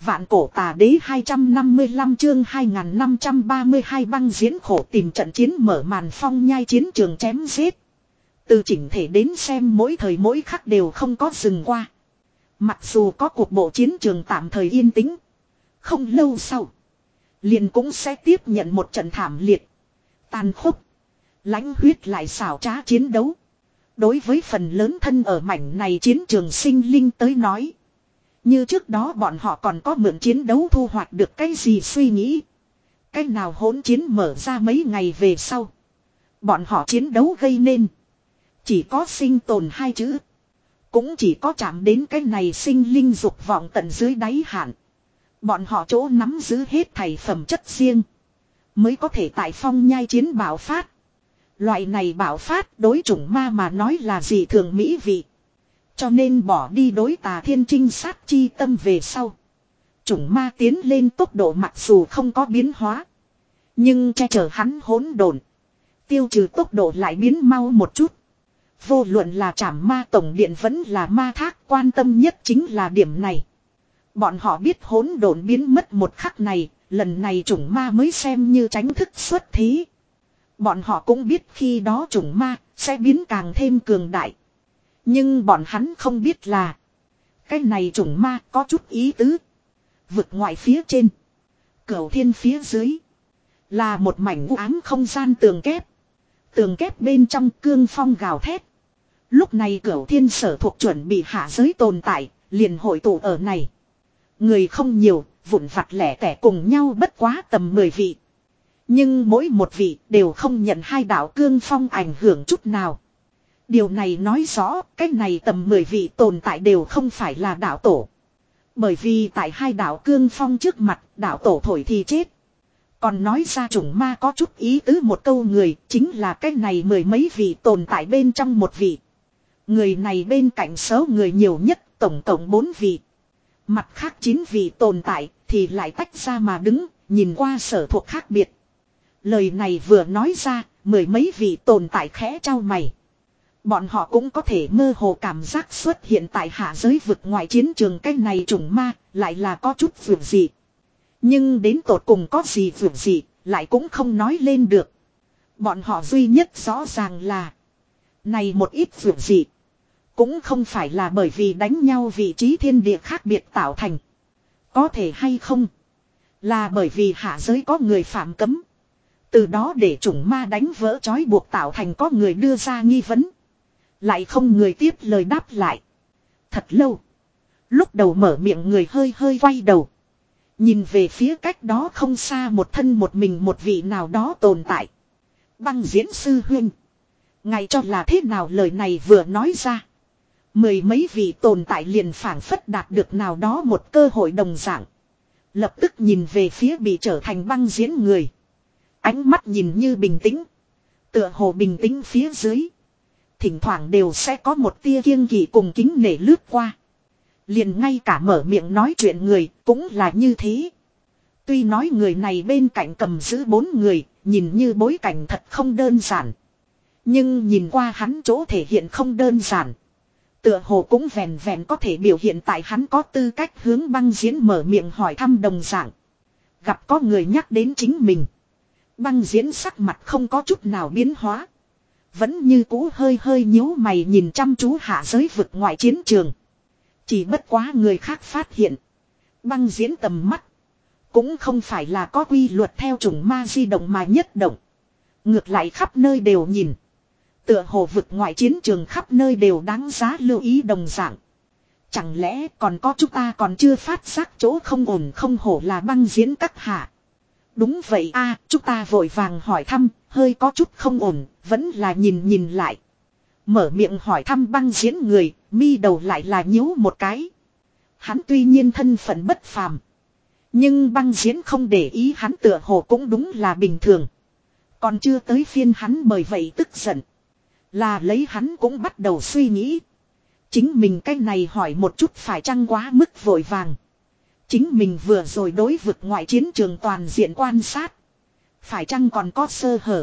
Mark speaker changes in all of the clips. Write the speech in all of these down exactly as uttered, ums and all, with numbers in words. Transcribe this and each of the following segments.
Speaker 1: Vạn cổ tà đế hai trăm năm mươi lăm chương hai nghìn năm trăm ba mươi hai băng diễn khổ tìm trận chiến mở màn phong nhai chiến trường chém giết. Từ chỉnh thể đến xem mỗi thời mỗi khắc đều không có dừng qua. Mặc dù có cuộc bộ chiến trường tạm thời yên tĩnh. Không lâu sau. Liền cũng sẽ tiếp nhận một trận thảm liệt. Tàn khốc. Lãnh huyết lại xảo trá chiến đấu. Đối với phần lớn thân ở mảnh này chiến trường sinh linh tới nói. Như trước đó bọn họ còn có mượn chiến đấu thu hoạch được cái gì suy nghĩ. Cái nào hỗn chiến mở ra mấy ngày về sau. Bọn họ chiến đấu gây nên. Chỉ có sinh tồn hai chữ. Cũng chỉ có chạm đến cái này sinh linh dục vọng tận dưới đáy hạn. Bọn họ chỗ nắm giữ hết thảy phẩm chất riêng. Mới có thể tại phong nhai chiến bạo phát. Loại này bạo phát đối chủng ma mà nói là gì thường mỹ vị. Cho nên bỏ đi đối tà thiên trinh sát chi tâm về sau. Chủng ma tiến lên tốc độ mặc dù không có biến hóa. Nhưng che chở hắn hỗn độn. Tiêu trừ tốc độ lại biến mau một chút. Vô luận là trảm ma tổng điện vẫn là ma thác, quan tâm nhất chính là điểm này. Bọn họ biết hỗn độn biến mất một khắc này, lần này chủng ma mới xem như tránh thức xuất thí. Bọn họ cũng biết khi đó chủng ma sẽ biến càng thêm cường đại. Nhưng bọn hắn không biết là cái này chủng ma có chút ý tứ. Vực ngoại phía trên, cửu thiên phía dưới là một mảnh u ám không gian tường kép. Tường kép bên trong cương phong gào thét. Lúc này cửu thiên sở thuộc chuẩn bị hạ giới tồn tại, liền hội tụ ở này. Người không nhiều, vụn vặt lẻ tẻ cùng nhau bất quá tầm mười vị. Nhưng mỗi một vị đều không nhận hai đạo cương phong ảnh hưởng chút nào. Điều này nói rõ cái này tầm mười vị tồn tại đều không phải là đạo tổ. Bởi vì tại hai đạo cương phong trước mặt đạo tổ thổi thì chết. Còn nói ra chủng ma có chút ý tứ một câu người chính là cái này mười mấy vị tồn tại bên trong một vị. Người này bên cạnh số người nhiều nhất tổng tổng bốn vị. Mặt khác chín vị tồn tại thì lại tách ra mà đứng, nhìn qua sở thuộc khác biệt. Lời này vừa nói ra, mười mấy vị tồn tại khẽ trao mày. Bọn họ cũng có thể mơ hồ cảm giác xuất hiện tại hạ giới vực ngoài chiến trường cái này chủng ma, lại là có chút vượt gì. Nhưng đến tột cùng có gì vượt gì, lại cũng không nói lên được. Bọn họ duy nhất rõ ràng là này một ít vượt gì. Cũng không phải là bởi vì đánh nhau vị trí thiên địa khác biệt tạo thành. Có thể hay không. Là bởi vì hạ giới có người phạm cấm. Từ đó để chủng ma đánh vỡ trói buộc tạo thành có người đưa ra nghi vấn. Lại không người tiếp lời đáp lại. Thật lâu. Lúc đầu mở miệng người hơi hơi quay đầu. Nhìn về phía cách đó không xa một thân một mình một vị nào đó tồn tại. Băng diễn sư huynh. Ngài cho là thế nào lời này vừa nói ra. Mười mấy vị tồn tại liền phảng phất đạt được nào đó một cơ hội đồng dạng. Lập tức nhìn về phía bị trở thành băng diễn người. Ánh mắt nhìn như bình tĩnh. Tựa hồ bình tĩnh phía dưới. Thỉnh thoảng đều sẽ có một tia kiêng kỵ cùng kính nể lướt qua. Liền ngay cả mở miệng nói chuyện người cũng là như thế. Tuy nói người này bên cạnh cầm giữ bốn người, nhìn như bối cảnh thật không đơn giản. Nhưng nhìn qua hắn chỗ thể hiện không đơn giản. Tựa hồ cũng vẹn vẹn có thể biểu hiện tại hắn có tư cách hướng băng diễn mở miệng hỏi thăm đồng dạng. Gặp có người nhắc đến chính mình. Băng diễn sắc mặt không có chút nào biến hóa. Vẫn như cũ hơi hơi nhíu mày nhìn chăm chú hạ giới vực ngoại chiến trường. Chỉ bất quá người khác phát hiện. Băng diễn tầm mắt. Cũng không phải là có quy luật theo chủng ma di động mà nhất động. Ngược lại khắp nơi đều nhìn. Tựa hồ vực ngoại chiến trường khắp nơi đều đáng giá lưu ý đồng dạng. Chẳng lẽ còn có chúng ta còn chưa phát giác chỗ không ổn không hổ là băng diễn các hạ. Đúng vậy a, chúng ta vội vàng hỏi thăm, hơi có chút không ổn, vẫn là nhìn nhìn lại. Mở miệng hỏi thăm băng diễn người, mi đầu lại là nhíu một cái. Hắn tuy nhiên thân phận bất phàm. Nhưng băng diễn không để ý hắn tựa hồ cũng đúng là bình thường. Còn chưa tới phiên hắn bởi vậy tức giận. Là lấy hắn cũng bắt đầu suy nghĩ. Chính mình cái này hỏi một chút phải chăng quá mức vội vàng. Chính mình vừa rồi đối vực ngoại chiến trường toàn diện quan sát. Phải chăng còn có sơ hở.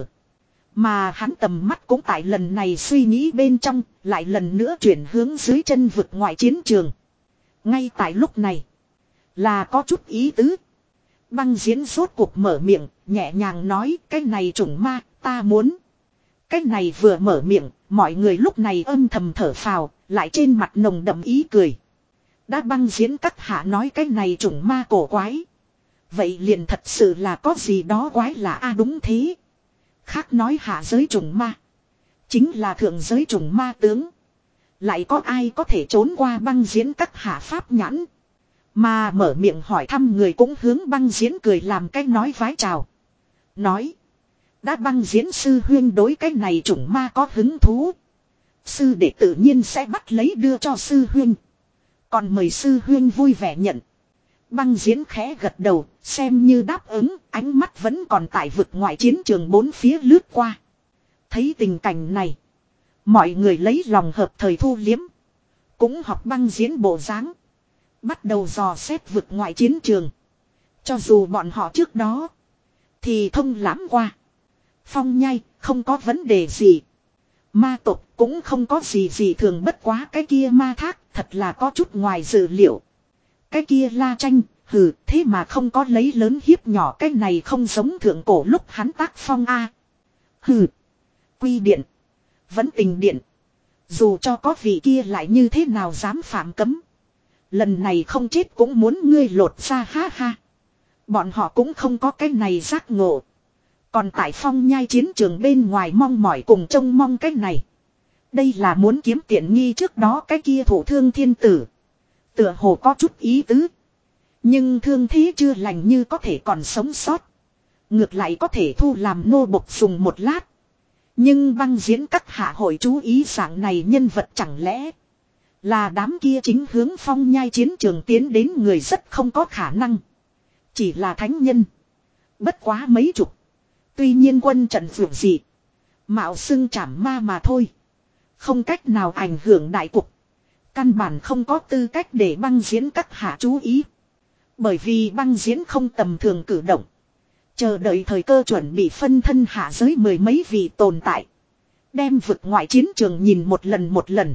Speaker 1: Mà hắn tầm mắt cũng tại lần này suy nghĩ bên trong. Lại lần nữa chuyển hướng dưới chân vực ngoại chiến trường. Ngay tại lúc này. Là có chút ý tứ. Băng diễn rốt cuộc mở miệng, nhẹ nhàng nói cái này chủng ma, ta muốn. Cái này vừa mở miệng, mọi người lúc này âm thầm thở phào, lại trên mặt nồng đậm ý cười. Đã băng diễn các hạ nói cái này chủng ma cổ quái. Vậy liền thật sự là có gì đó quái là a đúng thế. Khác nói hạ giới chủng ma. Chính là thượng giới chủng ma tướng. Lại có ai có thể trốn qua băng diễn các hạ pháp nhãn. Mà mở miệng hỏi thăm người cũng hướng băng diễn cười làm cái nói vái chào. Nói. Đã băng diễn sư huyên đối cái này chủng ma có hứng thú. Sư đệ tự nhiên sẽ bắt lấy đưa cho sư huyên. Còn mời sư huyên vui vẻ nhận. Băng diễn khẽ gật đầu, xem như đáp ứng, ánh mắt vẫn còn tại vực ngoại chiến trường bốn phía lướt qua. Thấy tình cảnh này, mọi người lấy lòng hợp thời thu liếm. Cũng học băng diễn bộ dáng, bắt đầu dò xét vực ngoại chiến trường. Cho dù bọn họ trước đó thì thông lãm qua. Phong nhai, không có vấn đề gì. Ma tộc cũng không có gì gì thường, bất quá cái kia ma thác thật là có chút ngoài dự liệu. Cái kia La Tranh, hừ, thế mà không có lấy lớn hiếp nhỏ, cái này không giống thượng cổ lúc hắn tác phong a. Hừ, quy điện, vẫn tình điện. Dù cho có vị kia lại như thế nào dám phạm cấm. Lần này không chết cũng muốn ngươi lột ra, ha ha. Bọn họ cũng không có cái này giác ngộ. Còn tại phong nhai chiến trường bên ngoài mong mỏi cùng trông mong cái này. Đây là muốn kiếm tiện nghi trước đó cái kia thủ thương thiên tử. Tựa hồ có chút ý tứ. Nhưng thương thế chưa lành như có thể còn sống sót. Ngược lại có thể thu làm nô bộc dùng một lát. Nhưng băng diễn các hạ hội chú ý dạng này nhân vật chẳng lẽ là đám kia chính hướng phong nhai chiến trường tiến đến người rất không có khả năng. Chỉ là thánh nhân. Bất quá mấy chục. Tuy nhiên quân trận vượt dị. Mạo xưng trảm ma mà thôi. Không cách nào ảnh hưởng đại cục. Căn bản không có tư cách để băng diễn các hạ chú ý. Bởi vì băng diễn không tầm thường cử động. Chờ đợi thời cơ chuẩn bị phân thân hạ giới mười mấy vị tồn tại. Đem vực ngoại chiến trường nhìn một lần một lần.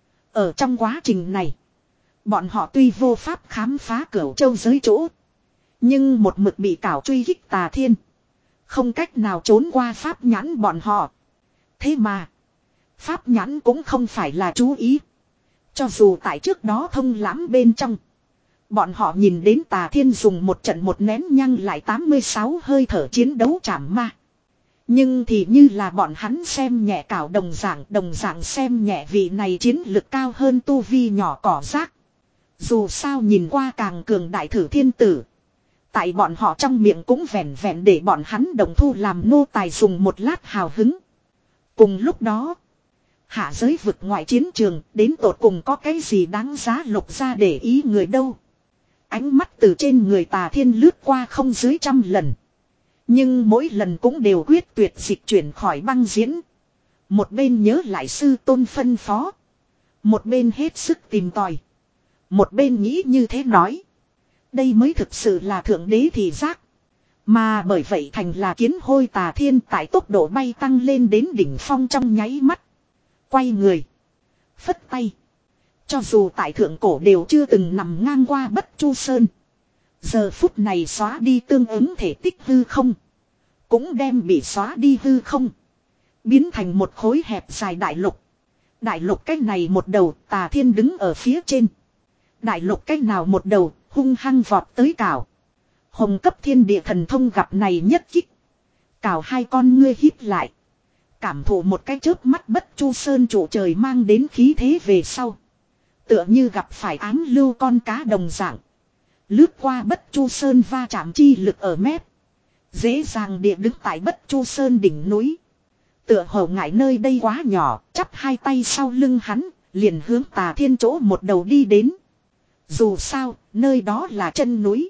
Speaker 1: Ở trong quá trình này. Bọn họ tuy vô pháp khám phá cửu châu giới chỗ. Nhưng một mực bị cảo truy kích tà thiên. Không cách nào trốn qua pháp nhãn bọn họ. Thế mà. Pháp nhãn cũng không phải là chú ý. Cho dù tại trước đó thông lãm bên trong. Bọn họ nhìn đến tà thiên dùng một trận một nén nhăng lại tám mươi sáu hơi thở chiến đấu trảm ma. Nhưng thì như là bọn hắn xem nhẹ cảo đồng dạng, đồng dạng xem nhẹ vị này chiến lực cao hơn tu vi nhỏ cỏ rác. Dù sao nhìn qua càng cường đại thử thiên tử. Tại bọn họ trong miệng cũng vẹn vẹn để bọn hắn đồng thu làm nô tài dùng một lát hào hứng. Cùng lúc đó, hạ giới vực ngoại chiến trường đến tột cùng có cái gì đáng giá lục ra để ý người đâu. Ánh mắt từ trên người tà thiên lướt qua không dưới trăm lần. Nhưng mỗi lần cũng đều quyết tuyệt dịch chuyển khỏi băng diễn. Một bên nhớ lại sư tôn phân phó. Một bên hết sức tìm tòi. Một bên nghĩ như thế nói. Đây mới thực sự là thượng đế thị giác. Mà bởi vậy thành là kiến hôi tà thiên tại tốc độ bay tăng lên đến đỉnh phong trong nháy mắt. Quay người. Phất tay. Cho dù tại thượng cổ đều chưa từng nằm ngang qua Bất Chu Sơn. Giờ phút này xóa đi tương ứng thể tích hư không. Cũng đem bị xóa đi hư không. Biến thành một khối hẹp dài đại lục. Đại lục cách này một đầu tà thiên đứng ở phía trên. Đại lục cách nào một đầu hung hăng vọt tới cào. Hồng cấp thiên địa thần thông gặp này nhất kích. Cào hai con ngươi hít lại. Cảm thụ một cái chớp mắt Bất Chu Sơn trụ trời mang đến khí thế về sau. Tựa như gặp phải ám lưu con cá đồng dạng. Lướt qua Bất Chu Sơn va chạm chi lực ở mép. Dễ dàng địa đứng tại Bất Chu Sơn đỉnh núi. Tựa hồ ngại nơi đây quá nhỏ, chắp hai tay sau lưng hắn, liền hướng tà thiên chỗ một đầu đi đến. Dù sao, nơi đó là chân núi.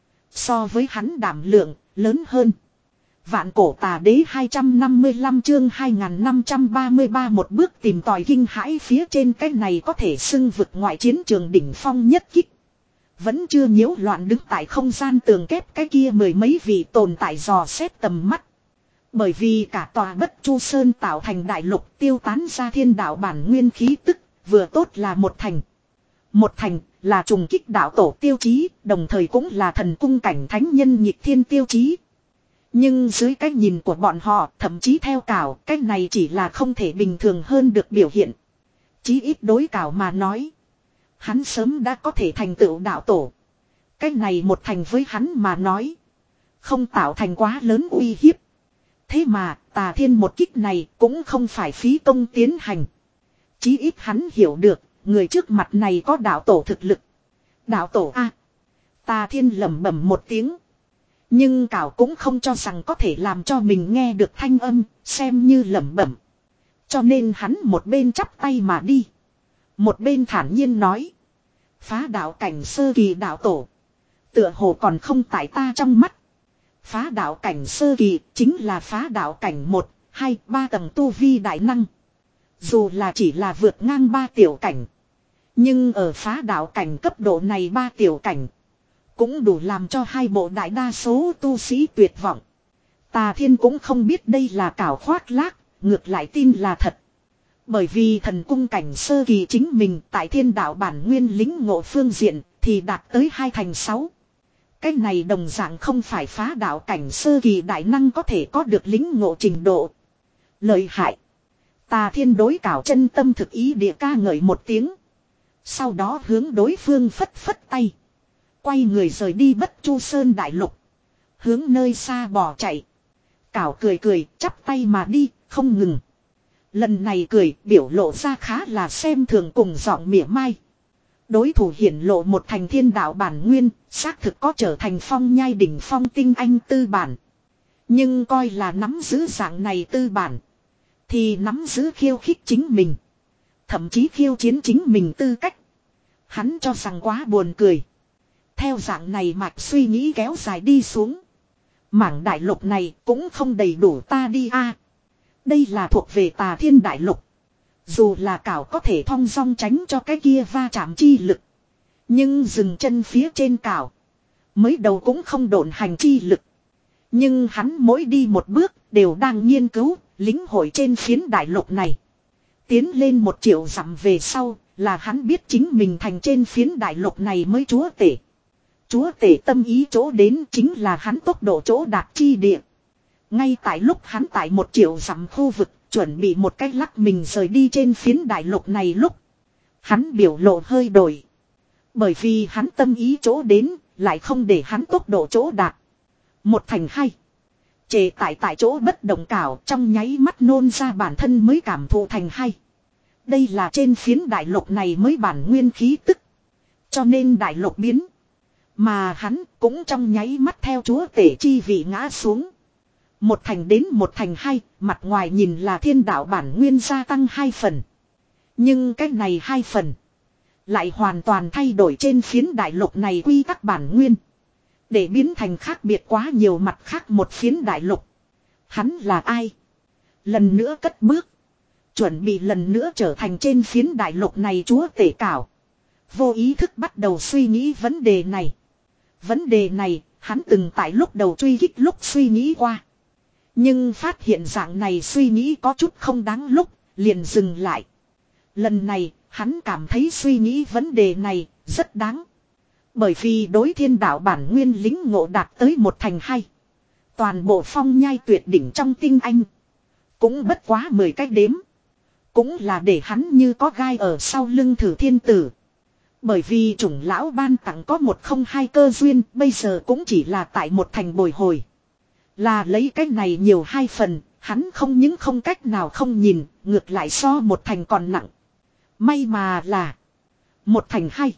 Speaker 1: So với hắn đảm lượng, lớn hơn. Vạn cổ tà đế hai trăm năm mươi lăm chương hai nghìn năm trăm ba mươi ba một bước tìm tòi kinh hãi phía trên cái này có thể xưng vực ngoại chiến trường đỉnh phong nhất kích. Vẫn chưa nhiễu loạn đứng tại không gian tường kép cái kia mười mấy vị tồn tại dò xét tầm mắt. Bởi vì cả tòa Bất Chu Sơn tạo thành đại lục tiêu tán ra thiên đạo bản nguyên khí tức, vừa tốt là một thành. Một thành là trùng kích đạo tổ tiêu chí, đồng thời cũng là thần cung cảnh thánh nhân nhịp thiên tiêu chí. Nhưng dưới cái nhìn của bọn họ, thậm chí theo Cảo, cái này chỉ là không thể bình thường hơn được biểu hiện. Chí ít đối Cảo mà nói, hắn sớm đã có thể thành tựu đạo tổ. Cái này một thành với hắn mà nói, không tạo thành quá lớn uy hiếp. Thế mà Tà Thiên một kích này cũng không phải phí công tiến hành. Chí ít hắn hiểu được, người trước mặt này có đạo tổ thực lực. Đạo tổ a, Tà Thiên lẩm bẩm một tiếng. Nhưng Cảo cũng không cho rằng có thể làm cho mình nghe được thanh âm, xem như lẩm bẩm. Cho nên hắn một bên chắp tay mà đi, một bên thản nhiên nói: phá đạo cảnh sơ kỳ đạo tổ, tựa hồ còn không tại ta trong mắt. Phá đạo cảnh sơ kỳ chính là phá đạo cảnh một, hai, ba tầng tu vi đại năng. Dù là chỉ là vượt ngang ba tiểu cảnh, nhưng ở phá đạo cảnh cấp độ này ba tiểu cảnh cũng đủ làm cho hai bộ đại đa số tu sĩ tuyệt vọng. Tà Thiên cũng không biết đây là Cảo khoác lác, ngược lại tin là thật. Bởi vì thần cung cảnh sơ kỳ chính mình tại thiên đạo bản nguyên lính ngộ phương diện thì đạt tới hai thành sáu. Cái này đồng dạng không phải phá đạo cảnh sơ kỳ đại năng có thể có được lính ngộ trình độ. Lợi hại. Tà Thiên đối Cảo chân tâm thực ý địa ca ngợi một tiếng. Sau đó hướng đối phương phất phất tay, quay người rời đi Bất Chu Sơn đại lục, hướng nơi xa bỏ chạy. Cảo cười cười, chắp tay mà đi, không ngừng. Lần này cười biểu lộ ra khá là xem thường cùng giọng mỉa mai. Đối thủ hiển lộ một thành thiên đạo bản nguyên, xác thực có trở thành phong nhai đỉnh phong tinh anh tư bản. Nhưng coi là nắm giữ dạng này tư bản, thì nắm giữ khiêu khích chính mình, thậm chí khiêu chiến chính mình tư cách. Hắn cho rằng quá buồn cười. Theo dạng này mạch suy nghĩ kéo dài đi xuống, mảng đại lục này cũng không đầy đủ ta đi a. Đây là thuộc về Tà Thiên đại lục. Dù là Cảo có thể thong dong tránh cho cái kia va chạm chi lực, nhưng dừng chân phía trên Cảo, mới đầu cũng không độn hành chi lực. Nhưng hắn mỗi đi một bước đều đang nghiên cứu, lĩnh hội trên phiến đại lục này. Tiến lên một triệu dặm về sau, là hắn biết chính mình thành trên phiến đại lục này mới chúa tể. Chúa tể tâm ý chỗ đến chính là hắn tốc độ chỗ đạt chi địa. Ngay tại lúc hắn tại một triệu dặm khu vực, chuẩn bị một cách lắc mình rời đi trên phiến đại lục này lúc, hắn biểu lộ hơi đổi. Bởi vì hắn tâm ý chỗ đến, lại không để hắn tốc độ chỗ đạt. Một thành hai. Trề tại tại chỗ bất động Cảo trong nháy mắt nôn ra bản thân mới cảm thụ thành hai. Đây là trên phiến đại lục này mới bản nguyên khí tức. Cho nên đại lục biến. Mà hắn cũng trong nháy mắt theo chúa tể chi vị ngã xuống. Một thành đến một thành hai, mặt ngoài nhìn là thiên đạo bản nguyên gia tăng hai phần. Nhưng cái này hai phần lại hoàn toàn thay đổi trên phiến đại lục này quy tắc bản nguyên, để biến thành khác biệt quá nhiều mặt khác một phiến đại lục. Hắn là ai? Lần nữa cất bước, chuẩn bị lần nữa trở thành trên phiến đại lục này chúa tể Cảo. Vô ý thức bắt đầu suy nghĩ vấn đề này. Vấn đề này, hắn từng tại lúc đầu truy kích lúc suy nghĩ qua. Nhưng phát hiện dạng này suy nghĩ có chút không đáng lúc, liền dừng lại. Lần này, hắn cảm thấy suy nghĩ vấn đề này rất đáng. Bởi vì đối thiên đạo bản nguyên lính ngộ đạt tới một thành hai. Toàn bộ phong nhai tuyệt đỉnh trong tinh anh, cũng bất quá mười cách đếm. Cũng là để hắn như có gai ở sau lưng thử thiên tử. Bởi vì chủng lão ban tặng có một không hai cơ duyên, bây giờ cũng chỉ là tại một thành bồi hồi. Là lấy cái này nhiều hai phần, hắn không những không cách nào không nhìn, ngược lại so một thành còn nặng. May mà là một thành hai,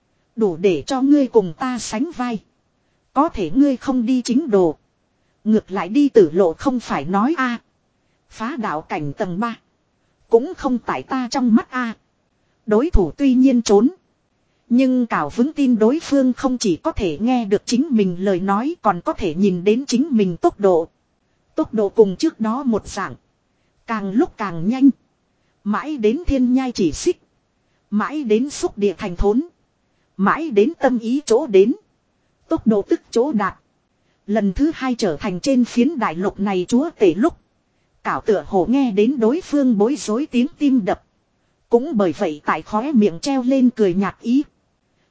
Speaker 1: đủ để cho ngươi cùng ta sánh vai. Có thể ngươi không đi chính đồ, ngược lại đi tử lộ không phải nói a. Phá đạo cảnh tầng ba, cũng không tại ta trong mắt a. Đối thủ tuy nhiên trốn, nhưng Cảo vững tin đối phương không chỉ có thể nghe được chính mình lời nói, còn có thể nhìn đến chính mình tốc độ. Tốc độ cùng trước đó một dạng, càng lúc càng nhanh. Mãi đến thiên nhai chỉ xích, mãi đến xúc địa thành thốn, mãi đến tâm ý chỗ đến, tốc độ tức chỗ đạt. Lần thứ hai trở thành trên phiến đại lục này chúa tể lúc, Cảo tựa hồ nghe đến đối phương bối rối tiếng tim đập. Cũng bởi vậy tại khóe miệng treo lên cười nhạt ý.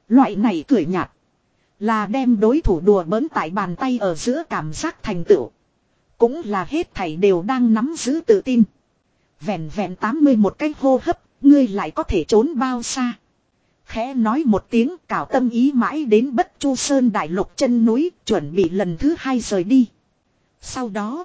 Speaker 1: Loại này cười nhạt. Là đem đối thủ đùa bỡn tại bàn tay ở giữa cảm giác thành tựu. Cũng là hết thảy đều đang nắm giữ tự tin. Vẹn vẹn tám mươi một cái hô hấp, ngươi lại có thể trốn bao xa. Khẽ nói một tiếng, Cảo tâm ý mãi đến Bất Chu Sơn đại lục chân núi, chuẩn bị lần thứ hai rời đi. Sau đó,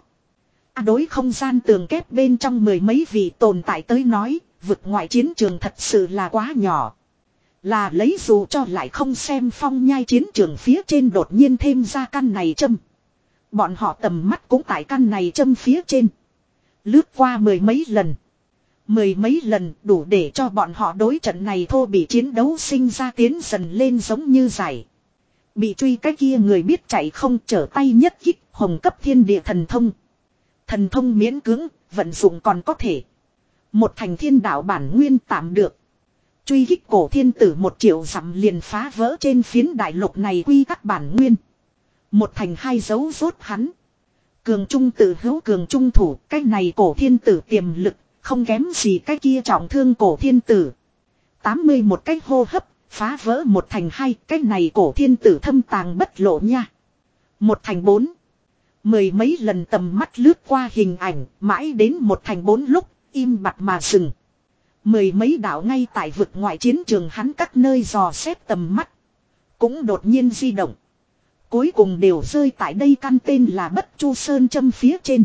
Speaker 1: đối không gian tường kép bên trong mười mấy vị tồn tại tới nói, vực ngoại chiến trường thật sự là quá nhỏ. Là lấy dù cho lại không xem phong nhai chiến trường phía trên đột nhiên thêm ra căn này châm. Bọn họ tầm mắt cũng tại căn này châm phía trên. Lướt qua mười mấy lần. Mười mấy lần đủ để cho bọn họ đối trận này thô bị chiến đấu sinh ra tiến dần lên giống như giải. Bị truy cái kia người biết chạy không trở tay nhất kích hồng cấp thiên địa thần thông. Thần thông miễn cưỡng, vận dụng còn có thể. Một thành thiên đạo bản nguyên tạm được. Truy kích cổ thiên tử một triệu dặm liền phá vỡ trên phiến đại lục này quy tắc bản nguyên. Một thành hai dấu rốt hắn. Cường trung tự hữu cường trung thủ, cái này cổ thiên tử tiềm lực, không kém gì cái kia trọng thương cổ thiên tử. tám mươi một cái hô hấp, phá vỡ một thành hai, cái này cổ thiên tử thâm tàng bất lộ nha. Một thành bốn. Mười mấy lần tầm mắt lướt qua hình ảnh, mãi đến một thành bốn lúc, im bặt mà dừng. Mười mấy đạo ngay tại vực ngoại chiến trường hắn các nơi dò xét tầm mắt. Cũng đột nhiên di động. Cuối cùng đều rơi tại đây căn tên là Bất Chu Sơn châm phía trên.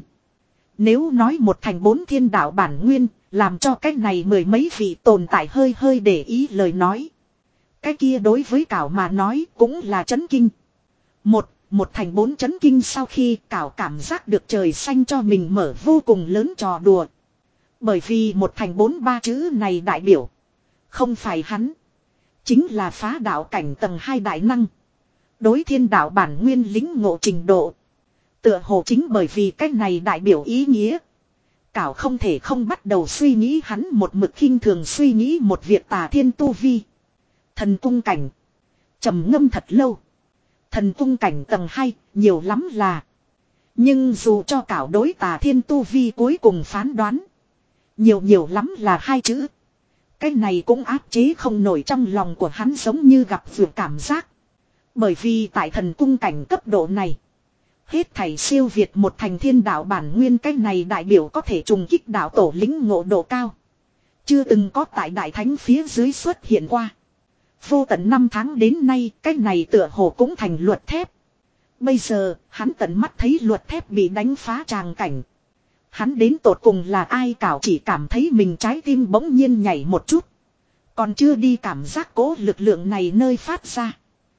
Speaker 1: Nếu nói một thành bốn thiên đạo bản nguyên, làm cho cái này mười mấy vị tồn tại hơi hơi để ý lời nói. Cái kia đối với Cảo mà nói cũng là chấn kinh. Một, một thành bốn chấn kinh sau khi Cảo cảm giác được trời xanh cho mình mở vô cùng lớn trò đùa. Bởi vì một thành bốn ba chữ này đại biểu. Không phải hắn. Chính là phá đạo cảnh tầng hai đại năng. Đối thiên đạo bản nguyên lính ngộ trình độ. Tựa hồ chính bởi vì cách này đại biểu ý nghĩa. Cảo không thể không bắt đầu suy nghĩ hắn một mực khinh thường suy nghĩ một việc tà thiên tu vi. Thần cung cảnh. Trầm ngâm thật lâu. Thần cung cảnh tầng hai nhiều lắm là. Nhưng dù cho Cảo đối tà thiên tu vi cuối cùng phán đoán. Nhiều nhiều lắm là hai chữ. Cái này cũng áp chế không nổi trong lòng của hắn giống như gặp vừa cảm giác. Bởi vì tại thần cung cảnh cấp độ này. Hết thảy siêu việt một thành thiên đạo bản nguyên cái này đại biểu có thể trùng kích đạo tổ lính ngộ độ cao. Chưa từng có tại đại thánh phía dưới xuất hiện qua. Vô tận năm tháng đến nay cái này tựa hồ cũng thành luật thép. Bây giờ hắn tận mắt thấy luật thép bị đánh phá tràng cảnh. Hắn đến tột cùng là ai Cảo chỉ cảm thấy mình trái tim bỗng nhiên nhảy một chút. Còn chưa đi cảm giác cố lực lượng này nơi phát ra.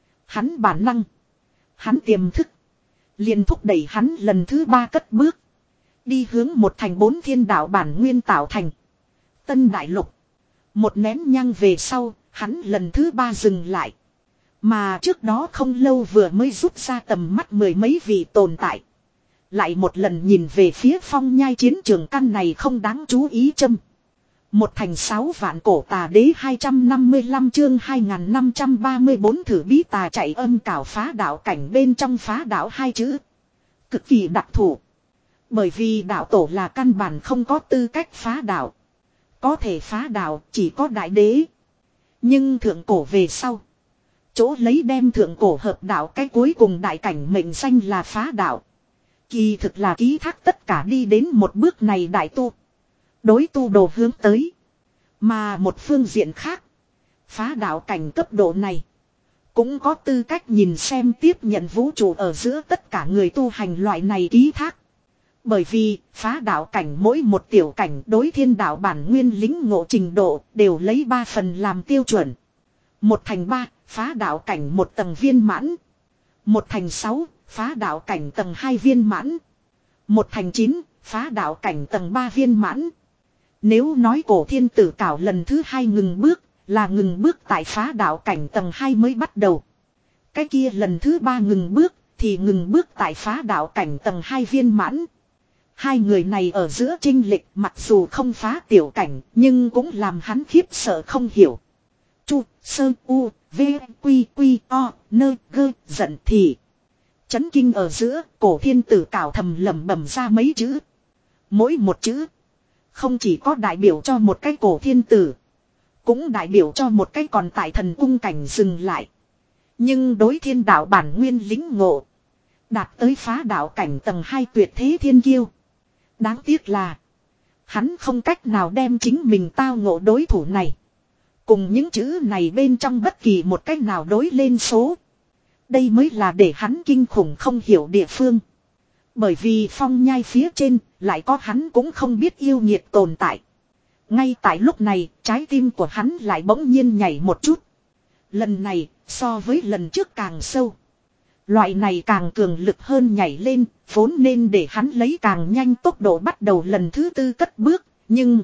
Speaker 1: Hắn bản năng. Hắn tiềm thức. Liền thúc đẩy hắn lần thứ ba cất bước. Đi hướng một thành bốn thiên đạo bản nguyên tạo thành. Tân đại lục. Một nén nhang về sau, hắn lần thứ ba dừng lại. Mà trước đó không lâu vừa mới rút ra tầm mắt mười mấy vị tồn tại. Lại một lần nhìn về phía phong nhai chiến trường căn này không đáng chú ý châm. Một thành sáu vạn cổ tà đế hai trăm năm mươi lăm chương hai nghìn năm trăm ba mươi bốn thử bí tà chạy âm Cảo phá đạo cảnh bên trong phá đạo hai chữ. Cực kỳ đặc thù. Bởi vì đạo tổ là căn bản không có tư cách phá đạo. Có thể phá đạo chỉ có đại đế. Nhưng thượng cổ về sau. Chỗ lấy đem thượng cổ hợp đạo cái cuối cùng đại cảnh mệnh danh là phá đạo. Kỳ thực là ký thác tất cả đi đến một bước này đại tu. Đối tu đồ hướng tới. Mà một phương diện khác. Phá đạo cảnh cấp độ này. Cũng có tư cách nhìn xem tiếp nhận vũ trụ ở giữa tất cả người tu hành loại này ký thác. Bởi vì phá đạo cảnh mỗi một tiểu cảnh đối thiên đạo bản nguyên lính ngộ trình độ đều lấy ba phần làm tiêu chuẩn. Một thành ba, phá đạo cảnh một tầng viên mãn. Một thành sáu, phá đạo cảnh tầng hai viên mãn. Một thành chín, phá đạo cảnh tầng ba viên mãn. Nếu nói cổ thiên tử Cảo lần thứ hai ngừng bước, là ngừng bước tại phá đạo cảnh tầng hai mới bắt đầu. Cái kia lần thứ ba ngừng bước, thì ngừng bước tại phá đạo cảnh tầng hai viên mãn. Hai người này ở giữa chênh lệch mặc dù không phá tiểu cảnh, nhưng cũng làm hắn khiếp sợ không hiểu. Chu, sơ, u, v, quy, quy, o, nơ, gơ, giận thì. Chấn kinh ở giữa, cổ thiên tử Cảo thầm lẩm bẩm ra mấy chữ. Mỗi một chữ. Không chỉ có đại biểu cho một cái cổ thiên tử. cũng đại biểu cho một cái còn tại thần cung cảnh dừng lại. Nhưng đối thiên đạo bản nguyên lính ngộ. Đạt tới phá đạo cảnh tầng hai tuyệt thế thiên kiêu. Đáng tiếc là. Hắn không cách nào đem chính mình tao ngộ đối thủ này. Cùng những chữ này bên trong bất kỳ một cách nào đối lên số. Đây mới là để hắn kinh khủng không hiểu địa phương. Bởi vì phong nhai phía trên lại có hắn cũng không biết yêu nghiệt tồn tại. Ngay tại lúc này trái tim của hắn lại bỗng nhiên nhảy một chút. Lần này so với lần trước càng sâu. Loại này càng cường lực hơn nhảy lên, vốn nên để hắn lấy càng nhanh tốc độ bắt đầu lần thứ tư cất bước, nhưng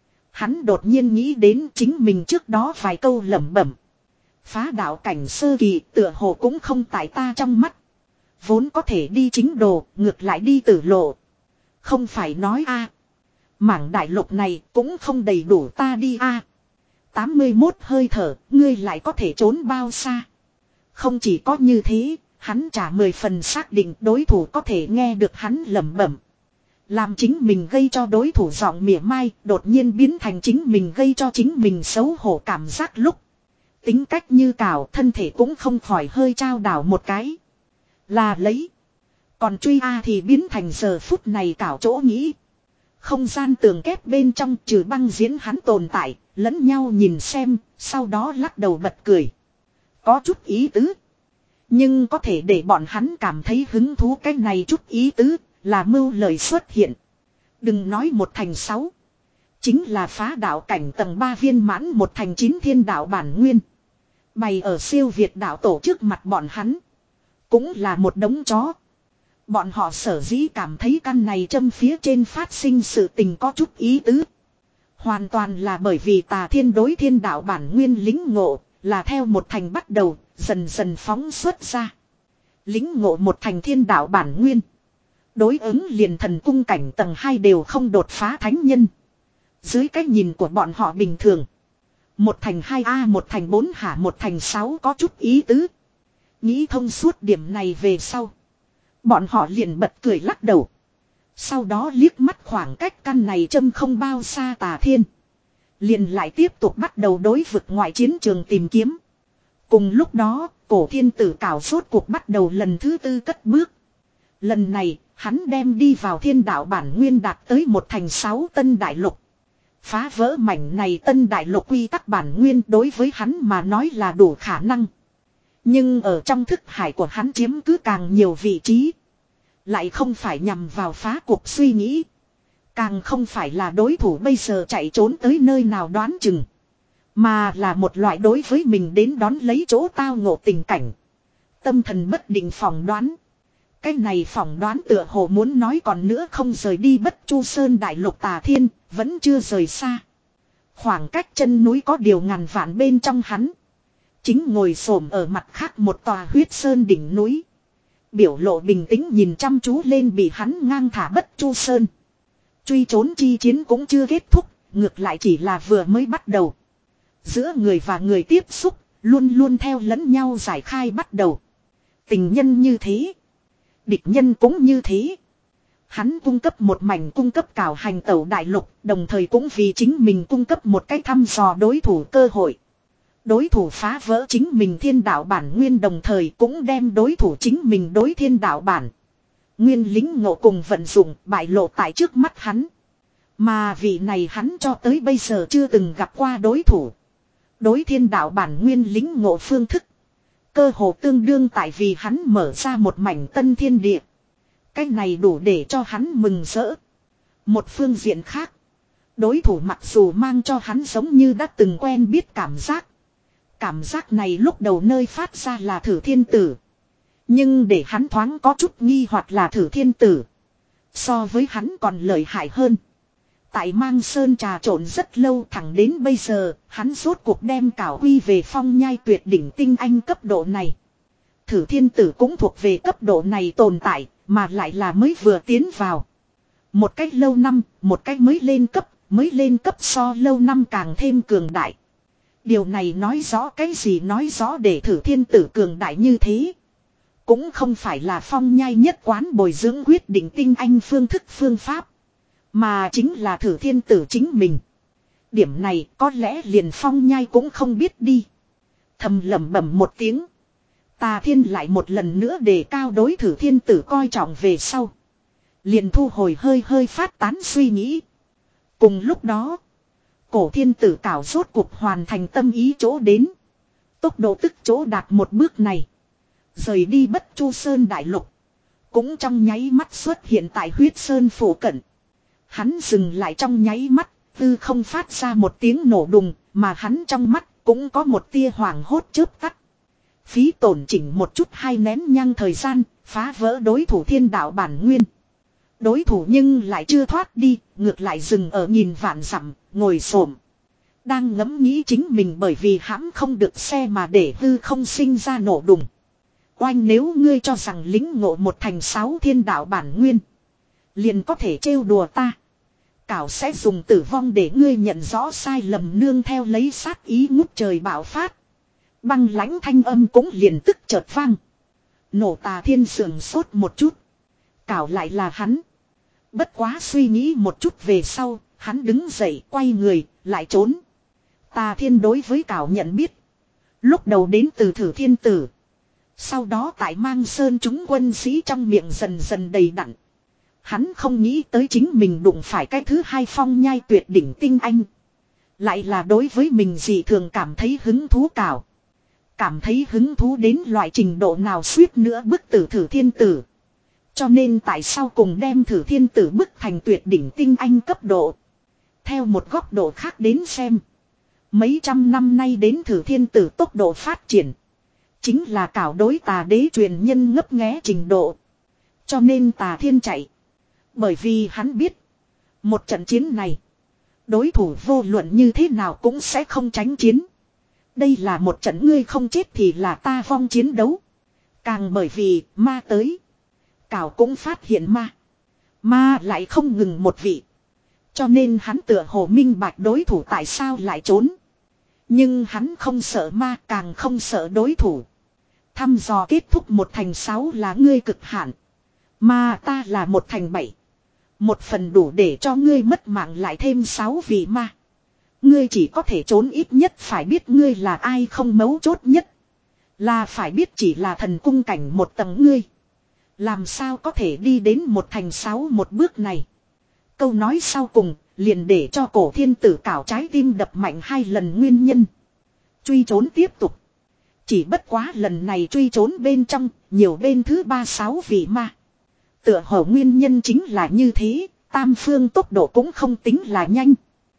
Speaker 1: hắn đột nhiên nghĩ đến chính mình trước đó vài câu lẩm bẩm. Phá đạo cảnh sơ kỳ tựa hồ cũng không tại ta trong mắt. Vốn có thể đi chính đồ, ngược lại đi tử lộ. Không phải nói a, mảng đại lục này cũng không đầy đủ ta đi a. tám mươi mốt hơi thở, ngươi lại có thể trốn bao xa. Không chỉ có như thế. Hắn trả mười phần xác định đối thủ có thể nghe được hắn lẩm bẩm. Làm chính mình gây cho đối thủ giọng mỉa mai, đột nhiên biến thành chính mình gây cho chính mình xấu hổ cảm giác lúc. Tính cách như cào, thân thể cũng không khỏi hơi trao đảo một cái. Là lấy. Còn truy A thì biến thành giờ phút này cào chỗ nghĩ. Không gian tường kép bên trong trừ băng diễn hắn tồn tại, lẫn nhau nhìn xem, sau đó lắc đầu bật cười. Có chút ý tứ. Nhưng có thể để bọn hắn cảm thấy hứng thú cái này chút ý tứ là mưu lời xuất hiện. Đừng nói một thành sáu. Chính là phá đạo cảnh tầng ba viên mãn một thành chín thiên đạo bản nguyên. Bày ở siêu việt đạo tổ trước mặt bọn hắn. Cũng là một đống chó. Bọn họ sở dĩ cảm thấy căn này châm phía trên phát sinh sự tình có chút ý tứ. Hoàn toàn là bởi vì tà thiên đối thiên đạo bản nguyên lính ngộ là theo một thành bắt đầu. Dần dần phóng xuất ra. Lính ngộ một thành thiên đạo bản nguyên. Đối ứng liền thần cung cảnh tầng hai đều không đột phá thánh nhân. Dưới cách nhìn của bọn họ bình thường. Một thành hai A, một thành bốn hả, một thành sáu có chút ý tứ. Nghĩ thông suốt điểm này về sau. Bọn họ liền bật cười lắc đầu. Sau đó liếc mắt khoảng cách căn này châm không bao xa tà thiên. Liền lại tiếp tục bắt đầu đối vực ngoại chiến trường tìm kiếm. Cùng lúc đó, cổ thiên tử cảo sốt cuộc bắt đầu lần thứ tư cất bước. Lần này, hắn đem đi vào thiên đạo bản nguyên đạt tới một thành sáu tân đại lục. Phá vỡ mảnh này tân đại lục quy tắc bản nguyên đối với hắn mà nói là đủ khả năng. Nhưng ở trong thức hải của hắn chiếm cứ càng nhiều vị trí. Lại không phải nhằm vào phá cuộc suy nghĩ. Càng không phải là đối thủ bây giờ chạy trốn tới nơi nào đoán chừng. Mà là một loại đối với mình đến đón lấy chỗ tao ngộ tình cảnh. Tâm thần bất định phỏng đoán. Cái này phỏng đoán tựa hồ muốn nói còn nữa không rời đi Bất Chu Sơn đại lục tà thiên, vẫn chưa rời xa. Khoảng cách chân núi có điều ngàn vạn bên trong hắn. Chính ngồi xổm ở mặt khác một tòa huyết sơn đỉnh núi. Biểu lộ bình tĩnh nhìn chăm chú lên bị hắn ngang thả Bất Chu Sơn. Truy trốn chi chiến cũng chưa kết thúc, ngược lại chỉ là vừa mới bắt đầu. Giữa người và người tiếp xúc, luôn luôn theo lẫn nhau giải khai bắt đầu. Tình nhân như thế. Địch nhân cũng như thế. Hắn cung cấp một mảnh cung cấp cảo hành tẩu đại lục, đồng thời cũng vì chính mình cung cấp một cái thăm dò đối thủ cơ hội. Đối thủ phá vỡ chính mình thiên đạo bản nguyên đồng thời cũng đem đối thủ chính mình đối thiên đạo bản. Nguyên lính ngộ cùng vận dụng bại lộ tại trước mắt hắn. Mà vị này hắn cho tới bây giờ chưa từng gặp qua đối thủ. Đối thiên đạo bản nguyên lính ngộ phương thức. Cơ hồ tương đương tại vì hắn mở ra một mảnh tân thiên địa. Cái này đủ để cho hắn mừng rỡ. Một phương diện khác. Đối thủ mặc dù mang cho hắn giống như đã từng quen biết cảm giác. Cảm giác này lúc đầu nơi phát ra là Thử Thiên Tử. Nhưng để hắn thoáng có chút nghi hoặc là Thử Thiên Tử. So với hắn còn lợi hại hơn. Tại Mang Sơn trà trộn rất lâu thẳng đến bây giờ, hắn rốt cuộc đem cảo quy về phong nhai tuyệt đỉnh tinh anh cấp độ này. Thử Thiên Tử cũng thuộc về cấp độ này tồn tại, mà lại là mới vừa tiến vào. Một cách lâu năm, một cách mới lên cấp, mới lên cấp so lâu năm càng thêm cường đại. Điều này nói rõ cái gì, nói rõ để Thử Thiên Tử cường đại như thế. Cũng không phải là phong nhai nhất quán bồi dưỡng quyết định tinh anh phương thức phương pháp. Mà chính là Thử Thiên Tử chính mình. Điểm này có lẽ liền Phong Nhai cũng không biết đi. Thầm lẩm bẩm một tiếng. Tà Thiên lại một lần nữa đề cao đối Thử Thiên Tử coi trọng về sau. Liền thu hồi hơi hơi phát tán suy nghĩ. Cùng lúc đó, Cổ Thiên Tử cảo rốt cuộc hoàn thành tâm ý chỗ đến. Tốc độ tức chỗ đạt một bước này. Rời đi Bất Chu Sơn đại lục. Cũng trong nháy mắt xuất hiện tại Huyết Sơn phủ cận. Hắn dừng lại trong nháy mắt, tư không phát ra một tiếng nổ đùng, mà hắn trong mắt cũng có một tia hoảng hốt chớp tắt. Phí tổn chỉnh một chút hai nén nhang thời gian, phá vỡ đối thủ thiên đạo bản nguyên. Đối thủ nhưng lại chưa thoát đi, ngược lại dừng ở nghìn vạn dặm, ngồi xổm. Đang ngẫm nghĩ chính mình bởi vì hãm không được xe mà để hư không sinh ra nổ đùng. Oanh, nếu ngươi cho rằng lính ngộ một thành sáu thiên đạo bản nguyên, liền có thể trêu đùa ta. Cảo sẽ dùng tử vong để ngươi nhận rõ sai lầm, nương theo lấy sát ý ngút trời bạo phát. Băng lãnh thanh âm cũng liền tức chợt vang. Nổ Tà Thiên sườn sốt một chút. Cảo lại là hắn. Bất quá suy nghĩ một chút về sau, hắn đứng dậy quay người, lại trốn. Tà Thiên đối với Cảo nhận biết. Lúc đầu đến từ Thử Thiên Tử. Sau đó tại Mang Sơn chúng quân sĩ trong miệng dần dần đầy đặn. Hắn không nghĩ tới chính mình đụng phải cái thứ hai Phong Nhai tuyệt đỉnh tinh anh. Lại là đối với mình dị thường cảm thấy hứng thú Cảo. Cảm thấy hứng thú đến loại trình độ nào suýt nữa bức tử Thử Thiên Tử. Cho nên tại sao cùng đem Thử Thiên Tử bức thành tuyệt đỉnh tinh anh cấp độ. Theo một góc độ khác đến xem. Mấy trăm năm nay đến Thử Thiên Tử tốc độ phát triển. Chính là Cảo đối Tà Đế truyền nhân ngấp nghé trình độ. Cho nên Tà Thiên chạy. Bởi vì hắn biết. Một trận chiến này. Đối thủ vô luận như thế nào cũng sẽ không tránh chiến. Đây là một trận ngươi không chết thì là ta vong chiến đấu. Càng bởi vì ma tới. Cảo cũng phát hiện ma. Ma lại không ngừng một vị. Cho nên hắn tựa hồ minh bạch đối thủ tại sao lại trốn. Nhưng hắn không sợ ma, càng không sợ đối thủ. Thăm dò kết thúc một thành sáu là ngươi cực hạn. Mà ta là một thành bảy. Một phần đủ để cho ngươi mất mạng lại thêm sáu vị ma. Ngươi chỉ có thể trốn, ít nhất phải biết ngươi là ai, không mấu chốt nhất. Là phải biết chỉ là thần cung cảnh một tầng ngươi. Làm sao có thể đi đến một thành sáu một bước này. Câu nói sau cùng liền để cho Cổ Thiên Tử Cảo trái tim đập mạnh hai lần nguyên nhân. Truy trốn tiếp tục. Chỉ bất quá lần này truy trốn bên trong nhiều bên thứ ba sáu vị ma. Tựa hồ nguyên nhân chính là như thế. Tam phương tốc độ cũng không tính là nhanh.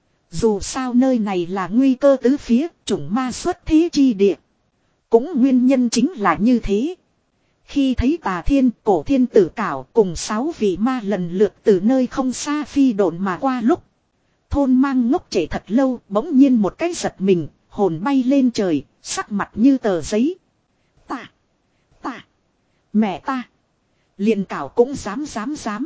Speaker 1: Dù sao nơi này là nguy cơ tứ phía, chủng ma xuất thế chi địa. Cũng nguyên nhân chính là như thế. Khi thấy Tà Thiên, Cổ Thiên Tử Cảo cùng sáu vị ma lần lượt từ nơi không xa phi độn mà qua lúc. Thôn Mang ngốc trễ thật lâu, bỗng nhiên một cái giật mình, hồn bay lên trời, sắc mặt như tờ giấy. Ta, ta, mẹ ta, liền Cảo cũng dám dám dám.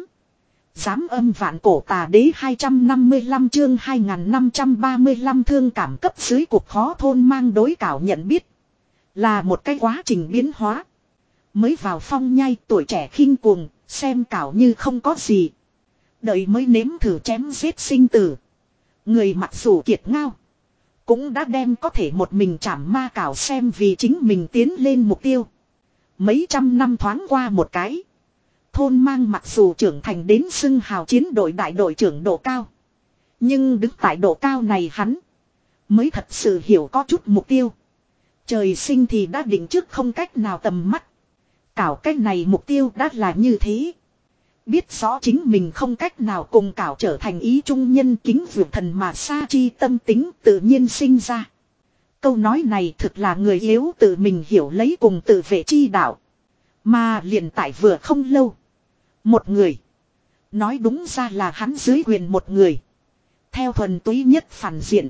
Speaker 1: Dám âm vạn cổ Tà Đế hai trăm năm mươi lăm chương hai nghìn năm trăm ba mươi lăm thương cảm cấp dưới cuộc khó. Thôn Mang đối Cảo nhận biết. Là một cái quá trình biến hóa. Mới vào Phong Nhai tuổi trẻ khinh cuồng, xem Cảo như không có gì. Đợi mới nếm thử chém giết sinh tử. Người mặc dù kiệt ngao. Cũng đã đem có thể một mình chảm ma Cảo xem vì chính mình tiến lên mục tiêu. Mấy trăm năm thoáng qua một cái. Thôn Mang mặc dù trưởng thành đến xưng hào chiến đội đại đội trưởng độ cao. Nhưng đứng tại độ cao này hắn. Mới thật sự hiểu có chút mục tiêu. Trời sinh thì đã định trước không cách nào tầm mắt. Cảo cách này mục tiêu đã là như thế. Biết rõ chính mình không cách nào cùng Cảo trở thành ý trung nhân, kính vượt thần mà xa chi tâm tính tự nhiên sinh ra. Câu nói này thực là người yếu tự mình hiểu lấy cùng tự vệ chi đạo. Mà liền tại vừa không lâu. Một người. Nói đúng ra là hắn dưới quyền một người. Theo thuần túy nhất phản diện.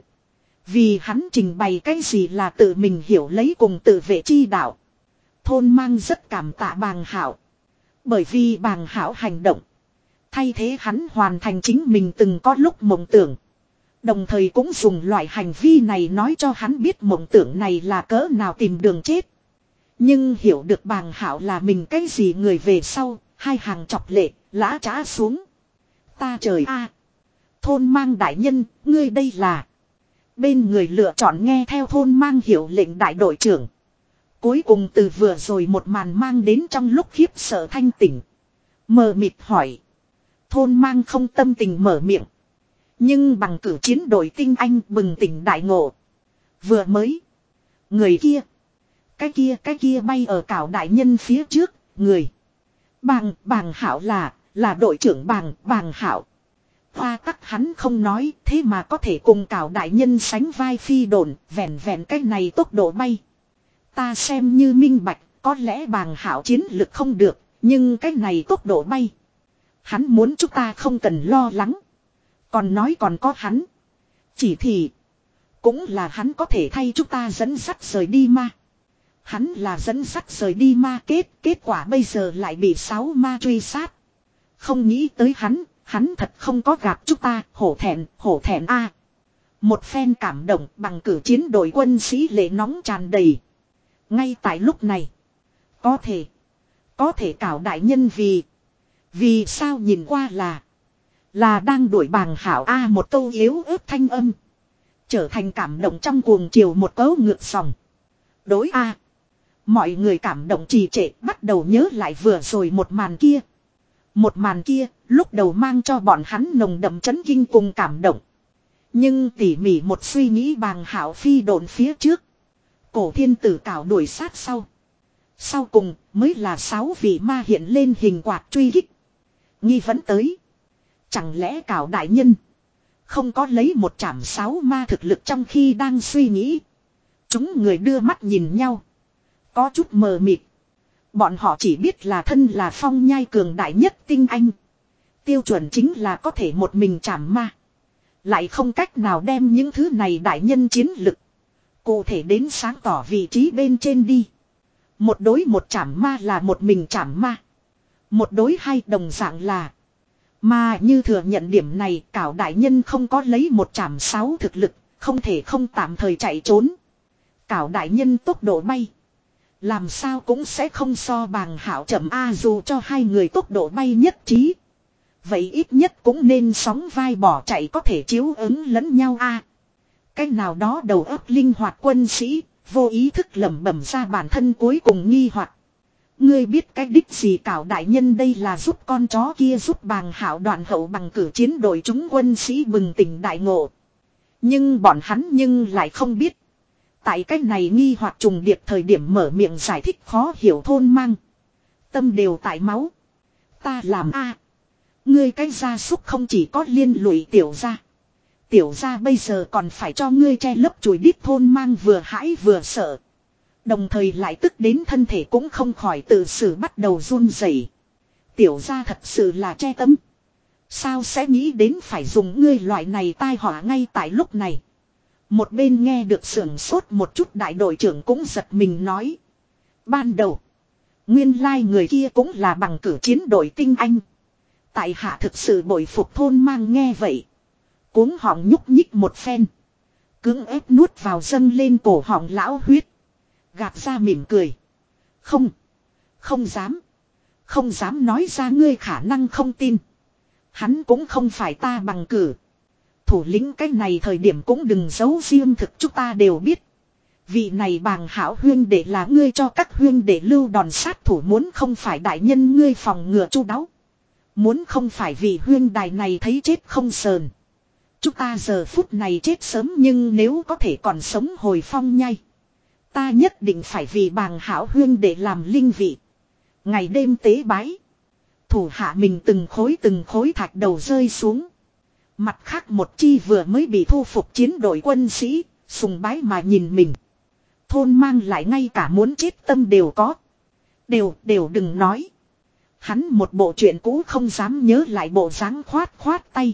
Speaker 1: Vì hắn trình bày cái gì là tự mình hiểu lấy cùng tự vệ chi đạo. Thôn Mang rất cảm tạ Bàng Hảo. Bởi vì Bàng Hảo hành động. Thay thế hắn hoàn thành chính mình từng có lúc mộng tưởng. Đồng thời cũng dùng loại hành vi này nói cho hắn biết mộng tưởng này là cỡ nào tìm đường chết. Nhưng hiểu được Bàng Hảo là mình cái gì người về sau. Hai hàng chọc lệ, lã trá xuống. Ta trời a, Thôn Mang đại nhân, ngươi đây là. Bên người lựa chọn nghe theo thôn mang hiệu lệnh đại đội trưởng. Cuối cùng từ vừa rồi một màn mang đến trong lúc khiếp sợ thanh tỉnh. Mờ mịt hỏi. Thôn mang không tâm tình mở miệng. Nhưng bằng cử chiến đội tinh anh bừng tỉnh đại ngộ. Vừa mới. Người kia. Cái kia cái kia bay ở cảo đại nhân phía trước. Người. Bàng bàng hảo là. Là đội trưởng bàng bàng hảo. Hoa tắc hắn không nói. Thế mà có thể cùng cảo đại nhân sánh vai phi đồn. Vẹn vẹn cái này tốc độ bay. Ta xem như minh bạch. Có lẽ bàng hảo chiến lực không được. Nhưng cái này tốc độ bay. Hắn muốn chúng ta không cần lo lắng. Còn nói còn có hắn. Chỉ thì. Cũng là hắn có thể thay chúng ta dẫn dắt rời đi ma. Hắn là dẫn dắt rời đi ma kết. Kết quả bây giờ lại bị sáu ma truy sát. Không nghĩ tới hắn. Hắn thật không có gặp chúng ta. Hổ thẹn, hổ thẹn a. Một phen cảm động bằng cử chiến đội quân sĩ lệ nóng tràn đầy. Ngay tại lúc này. Có thể. Có thể cảo đại nhân vì. Vì sao nhìn qua là. Là đang đuổi bàng hảo A một câu yếu ớt thanh âm. Trở thành cảm động trong cuồng chiều một câu ngược dòng. Đối A. Mọi người cảm động trì trệ bắt đầu nhớ lại vừa rồi một màn kia. Một màn kia lúc đầu mang cho bọn hắn nồng đậm chấn kinh cùng cảm động. Nhưng tỉ mỉ một suy nghĩ bàng hảo phi độn phía trước. Cổ thiên tử cảo đuổi sát sau. Sau cùng mới là sáu vị ma hiện lên hình quạt truy kích. Nghi vấn tới. Chẳng lẽ cảo đại nhân không có lấy một chảm sáu ma thực lực trong khi đang suy nghĩ. Chúng người đưa mắt nhìn nhau. Có chút mờ mịt. Bọn họ chỉ biết là thân là phong nhai cường đại nhất tinh anh. Tiêu chuẩn chính là có thể một mình chảm ma. Lại không cách nào đem những thứ này đại nhân chiến lực. Cụ thể đến sáng tỏ vị trí bên trên đi. Một đối một chảm ma là một mình chảm ma. Một đối hai đồng dạng là. Mà như thừa nhận điểm này cảo đại nhân không có lấy một chảm sáu thực lực. Không thể không tạm thời chạy trốn. Cảo đại nhân tốc độ bay. Làm sao cũng sẽ không so bàng hảo chậm A dù cho hai người tốc độ bay nhất trí. Vậy ít nhất cũng nên sóng vai bỏ chạy có thể chiếu ứng lẫn nhau A. Cách nào đó đầu óc linh hoạt quân sĩ. Vô ý thức lẩm bẩm ra bản thân cuối cùng nghi hoặc. Ngươi biết cái đích gì cảo đại nhân đây là giúp con chó kia giúp bàng hảo đoạn hậu bằng cử chiến đội chúng quân sĩ bừng tỉnh đại ngộ. Nhưng bọn hắn nhưng lại không biết. Tại cách này nghi hoặc trùng điệp thời điểm mở miệng giải thích khó hiểu thôn mang. Tâm đều tại máu. Ta làm a Ngươi cái gia súc không chỉ có liên lụy tiểu gia. Tiểu gia bây giờ còn phải cho ngươi che lấp chùi đít thôn mang vừa hãi vừa sợ. Đồng thời lại tức đến thân thể cũng không khỏi tự xử bắt đầu run rẩy. Tiểu gia thật sự là che tấm. Sao sẽ nghĩ đến phải dùng ngươi loại này tai họa ngay tại lúc này. Một bên nghe được sưởng sốt một chút đại đội trưởng cũng giật mình nói. Ban đầu. Nguyên lai người kia cũng là bằng cử chiến đội tinh anh. Tại hạ thực sự bội phục thôn mang nghe vậy. Cuống họng nhúc nhích một phen. Cưỡng ép nuốt vào dâng lên cổ họng lão huyết. Gạt ra mỉm cười. Không. Không dám. Không dám nói ra ngươi khả năng không tin. Hắn cũng không phải ta bằng cử. Thủ lĩnh cái này thời điểm cũng đừng giấu riêng thực chúng ta đều biết. Vị này bàng hảo huyên để là ngươi cho các huyên để lưu đòn sát thủ muốn không phải đại nhân ngươi phòng ngừa chu đáo. Muốn không phải vì huyên đài này thấy chết không sờn. Chúng ta giờ phút này chết sớm nhưng nếu có thể còn sống hồi phong nhai. Ta nhất định phải vì bàng hảo huyên để làm linh vị. Ngày đêm tế bái. Thủ hạ mình từng khối từng khối thạch đầu rơi xuống. Mặt khác một chi vừa mới bị thu phục chiến đội quân sĩ, sùng bái mà nhìn mình. Thôn mang lại ngay cả muốn chết tâm đều có. Đều, đều đừng nói. Hắn một bộ chuyện cũ không dám nhớ lại bộ dáng khoát khoát tay.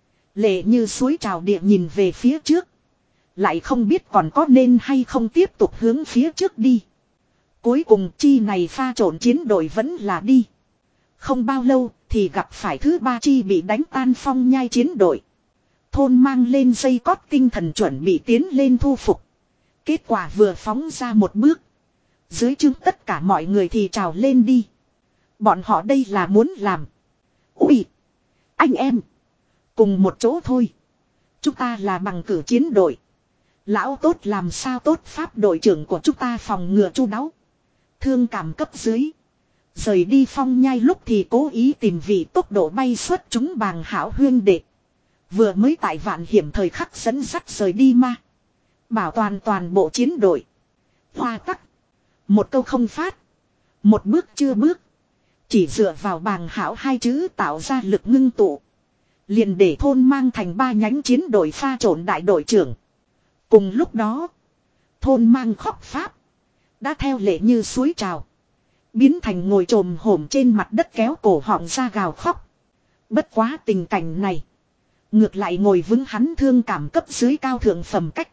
Speaker 1: Lệ như suối trào địa nhìn về phía trước. Lại không biết còn có nên hay không tiếp tục hướng phía trước đi. Cuối cùng chi này pha trộn chiến đội vẫn là đi. Không bao lâu thì gặp phải thứ ba chi bị đánh tan phong nhai chiến đội. Thôn mang lên dây cót tinh thần chuẩn bị tiến lên thu phục. Kết quả vừa phóng ra một bước. Dưới chương tất cả mọi người thì trào lên đi. Bọn họ đây là muốn làm. Ui! Anh em! Cùng một chỗ thôi. Chúng ta là bằng cử chiến đội. Lão tốt làm sao tốt pháp đội trưởng của chúng ta phòng ngừa chu đáo. Thương cảm cấp dưới. Rời đi Phong Nhai lúc thì cố ý tìm vị tốc độ bay xuất chúng bàng hảo huyên đệ. Vừa mới tại vạn hiểm thời khắc dẫn dắt rời đi ma. Bảo toàn toàn bộ chiến đội. Hoa tắc. Một câu không phát. Một bước chưa bước. Chỉ dựa vào bàng hảo hai chữ tạo ra lực ngưng tụ. Liền để thôn mang thành ba nhánh chiến đội pha trộn đại đội trưởng. Cùng lúc đó. Thôn mang khóc pháp. Đã theo lệ như suối trào. Biến thành ngồi trồm hổm trên mặt đất kéo cổ họng ra gào khóc. Bất quá tình cảnh này. Ngược lại ngồi vững hắn thương cảm cấp dưới cao thượng phẩm cách.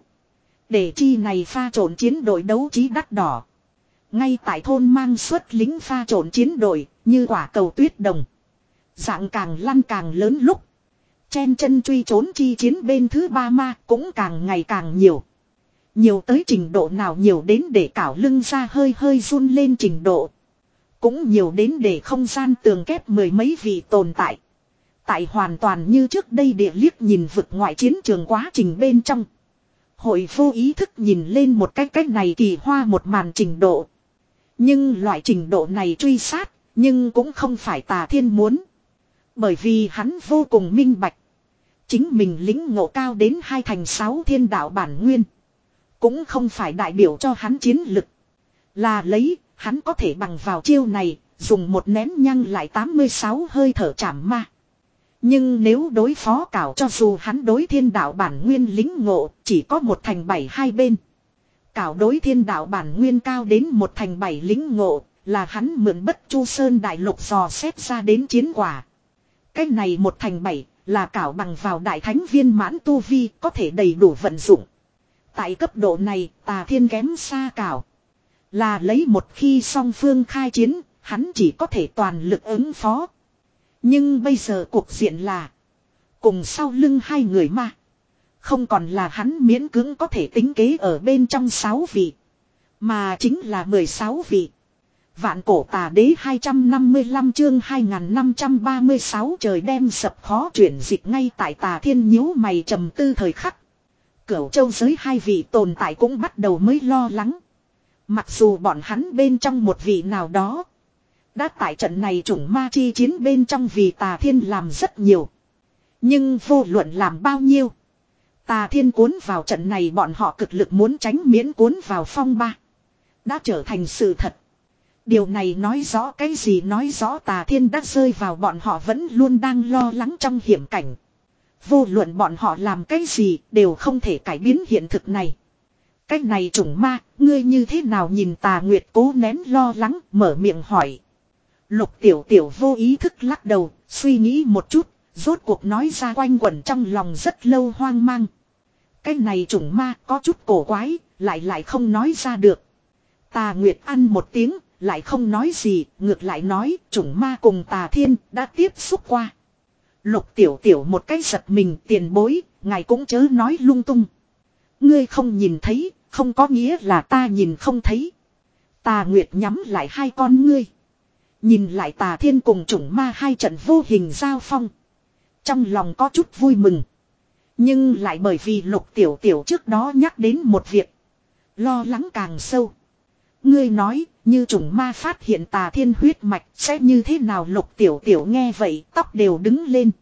Speaker 1: Để chi này pha trộn chiến đội đấu trí đắt đỏ. Ngay tại thôn mang xuất lính pha trộn chiến đội. Như quả cầu tuyết đồng. Dạng càng lăn càng lớn lúc. Chen chân truy trốn chi chiến bên thứ ba ma cũng càng ngày càng nhiều. Nhiều tới trình độ nào nhiều đến để cảo lưng ra hơi hơi run lên trình độ. Cũng nhiều đến để không gian tường kép mười mấy vị tồn tại. Tại hoàn toàn như trước đây địa liếc nhìn vực ngoại chiến trường quá trình bên trong. Hội vô ý thức nhìn lên một cái cách này kỳ hoa một màn trình độ. Nhưng loại trình độ này truy sát, nhưng cũng không phải Tà Thiên muốn. Bởi vì hắn vô cùng minh bạch. Chính mình lĩnh ngộ cao đến hai thành sáu thiên đạo bản nguyên. Cũng không phải đại biểu cho hắn chiến lực. Là lấy, hắn có thể bằng vào chiêu này, dùng một nén nhăng lại tám mươi sáu hơi thở chảm ma. Nhưng nếu đối phó cảo cho dù hắn đối thiên đạo bản nguyên lính ngộ, chỉ có một thành bảy hai bên. Cảo đối thiên đạo bản nguyên cao đến một thành bảy lính ngộ, là hắn mượn bất chu sơn đại lục dò xét ra đến chiến quả. Cái này một thành bảy, là cảo bằng vào đại thánh viên mãn tu vi, có thể đầy đủ vận dụng. Tại cấp độ này, Tà Thiên kém xa cảo. Là lấy một khi song phương khai chiến, hắn chỉ có thể toàn lực ứng phó. Nhưng bây giờ cuộc diện là cùng sau lưng hai người ma. Không còn là hắn miễn cưỡng có thể tính kế ở bên trong sáu vị. Mà chính là mười sáu vị. Vạn cổ tà đế hai trăm năm mươi lăm chương hai nghìn năm trăm ba mươi sáu trời đem sập khó chuyển dịch ngay tại Tà Thiên nhíu mày trầm tư thời khắc. Cửu châu giới hai vị tồn tại cũng bắt đầu mới lo lắng. Mặc dù bọn hắn bên trong một vị nào đó. Đã tại trận này chủng ma chi chiến bên trong vì Tà Thiên làm rất nhiều. Nhưng vô luận làm bao nhiêu. Tà Thiên cuốn vào trận này bọn họ cực lực muốn tránh miễn cuốn vào phong ba. Đã trở thành sự thật. Điều này nói rõ cái gì, nói rõ Tà Thiên đã rơi vào bọn họ vẫn luôn đang lo lắng trong hiểm cảnh. Vô luận bọn họ làm cái gì đều không thể cải biến hiện thực này. Cái này chủng ma, ngươi như thế nào nhìn Tà Nguyệt cố nén lo lắng, mở miệng hỏi. Lục Tiểu Tiểu vô ý thức lắc đầu, suy nghĩ một chút, rốt cuộc nói ra quanh quẩn trong lòng rất lâu hoang mang. Cái này chủng ma có chút cổ quái, lại lại không nói ra được. Tà Nguyệt ăn một tiếng, lại không nói gì, ngược lại nói chủng ma cùng Tà Thiên đã tiếp xúc qua. Lục Tiểu Tiểu một cái giật mình, tiền bối, ngài cũng chớ nói lung tung. Ngươi không nhìn thấy, không có nghĩa là ta nhìn không thấy. Tà Nguyệt nhắm lại hai con ngươi. Nhìn lại Tà Thiên cùng chủng ma hai trận vô hình giao phong. Trong lòng có chút vui mừng. Nhưng lại bởi vì Lục Tiểu Tiểu trước đó nhắc đến một việc. Lo lắng càng sâu. Ngươi nói, như chủng ma phát hiện Tà Thiên huyết mạch sẽ như thế nào? Lục Tiểu Tiểu nghe vậy tóc đều đứng lên.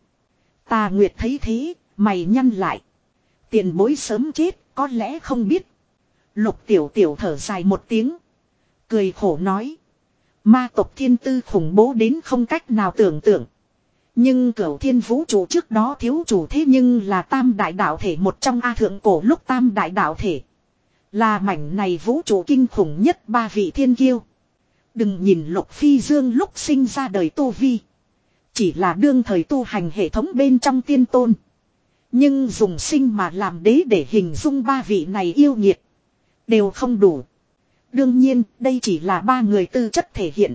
Speaker 1: Tà Nguyệt thấy thế, mày nhăn lại. Tiền bối sớm chết, có lẽ không biết. Lục Tiểu Tiểu thở dài một tiếng. Cười khổ nói. Ma tộc thiên tư khủng bố đến không cách nào tưởng tượng. Nhưng cửu thiên vũ trụ trước đó thiếu chủ thế nhưng là tam đại đạo thể một trong A thượng cổ lúc tam đại đạo thể. Là mảnh này vũ trụ kinh khủng nhất ba vị thiên kiêu. Đừng nhìn Lục Phi Dương lúc sinh ra đời tu vi. Chỉ là đương thời tu hành hệ thống bên trong tiên tôn. Nhưng dùng sinh mà làm đế để hình dung ba vị này yêu nghiệt. Đều không đủ. Đương nhiên đây chỉ là ba người tư chất thể hiện.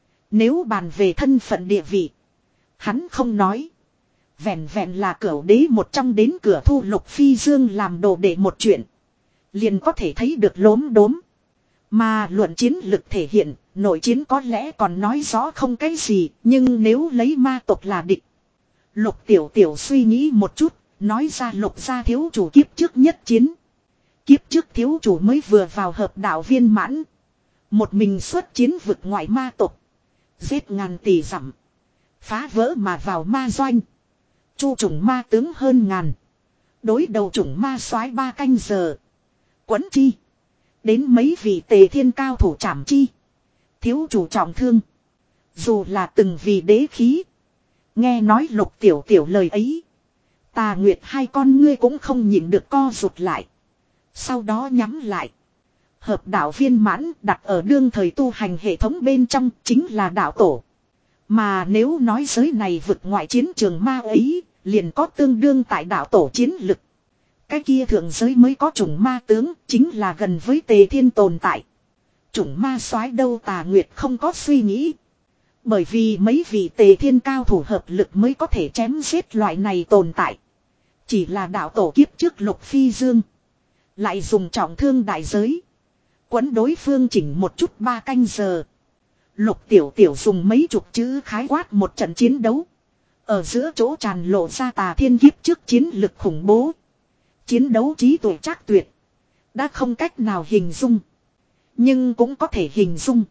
Speaker 1: Nếu bàn về thân phận địa vị. Hắn không nói. Vẹn vẹn là cửu đế một trong đến cửa thu Lục Phi Dương làm đồ để một chuyện. Liền có thể thấy được lốm đốm. Mà luận chiến lực thể hiện, nội chiến có lẽ còn nói rõ không cái gì, nhưng nếu lấy ma tộc là địch. Lục Tiểu Tiểu suy nghĩ một chút, nói ra Lục gia thiếu chủ kiếp trước nhất chiến. Kiếp trước thiếu chủ mới vừa vào hợp đạo viên mãn. Một mình xuất chiến vực ngoại ma tộc. Giết ngàn tỷ dặm. Phá vỡ mà vào ma doanh. Chu chủng ma tướng hơn ngàn. Đối đầu chủng ma soái ba canh giờ. Quấn chi. Đến mấy vị tề thiên cao thủ trảm chi. Thiếu chủ trọng thương. Dù là từng vì đế khí. Nghe nói Lục tiểu tiểu lời ấy. Tà Nguyệt hai con ngươi cũng không nhịn được co rụt lại. Sau đó nhắm lại. Hợp đạo viên mãn đặt ở đương thời tu hành hệ thống bên trong chính là đạo tổ. Mà nếu nói giới này vực ngoại chiến trường ma ấy, liền có tương đương tại đạo tổ chiến lực. Cái kia thượng giới mới có chủng ma tướng, chính là gần với Tề Thiên tồn tại. Chủng ma soái đâu Tà Nguyệt không có suy nghĩ. Bởi vì mấy vị Tề Thiên cao thủ hợp lực mới có thể chém giết loại này tồn tại. Chỉ là đạo tổ kiếp trước Lục Phi Dương. Lại dùng trọng thương đại giới. Quấn đối phương chỉnh một chút ba canh giờ. Lục tiểu tiểu dùng mấy chục chữ khái quát một trận chiến đấu. Ở giữa chỗ tràn lộ ra Tà Thiên kiếp trước chiến lực khủng bố. Chiến đấu trí tuệ trác tuyệt. Đã không cách nào hình dung. Nhưng cũng có thể hình dung.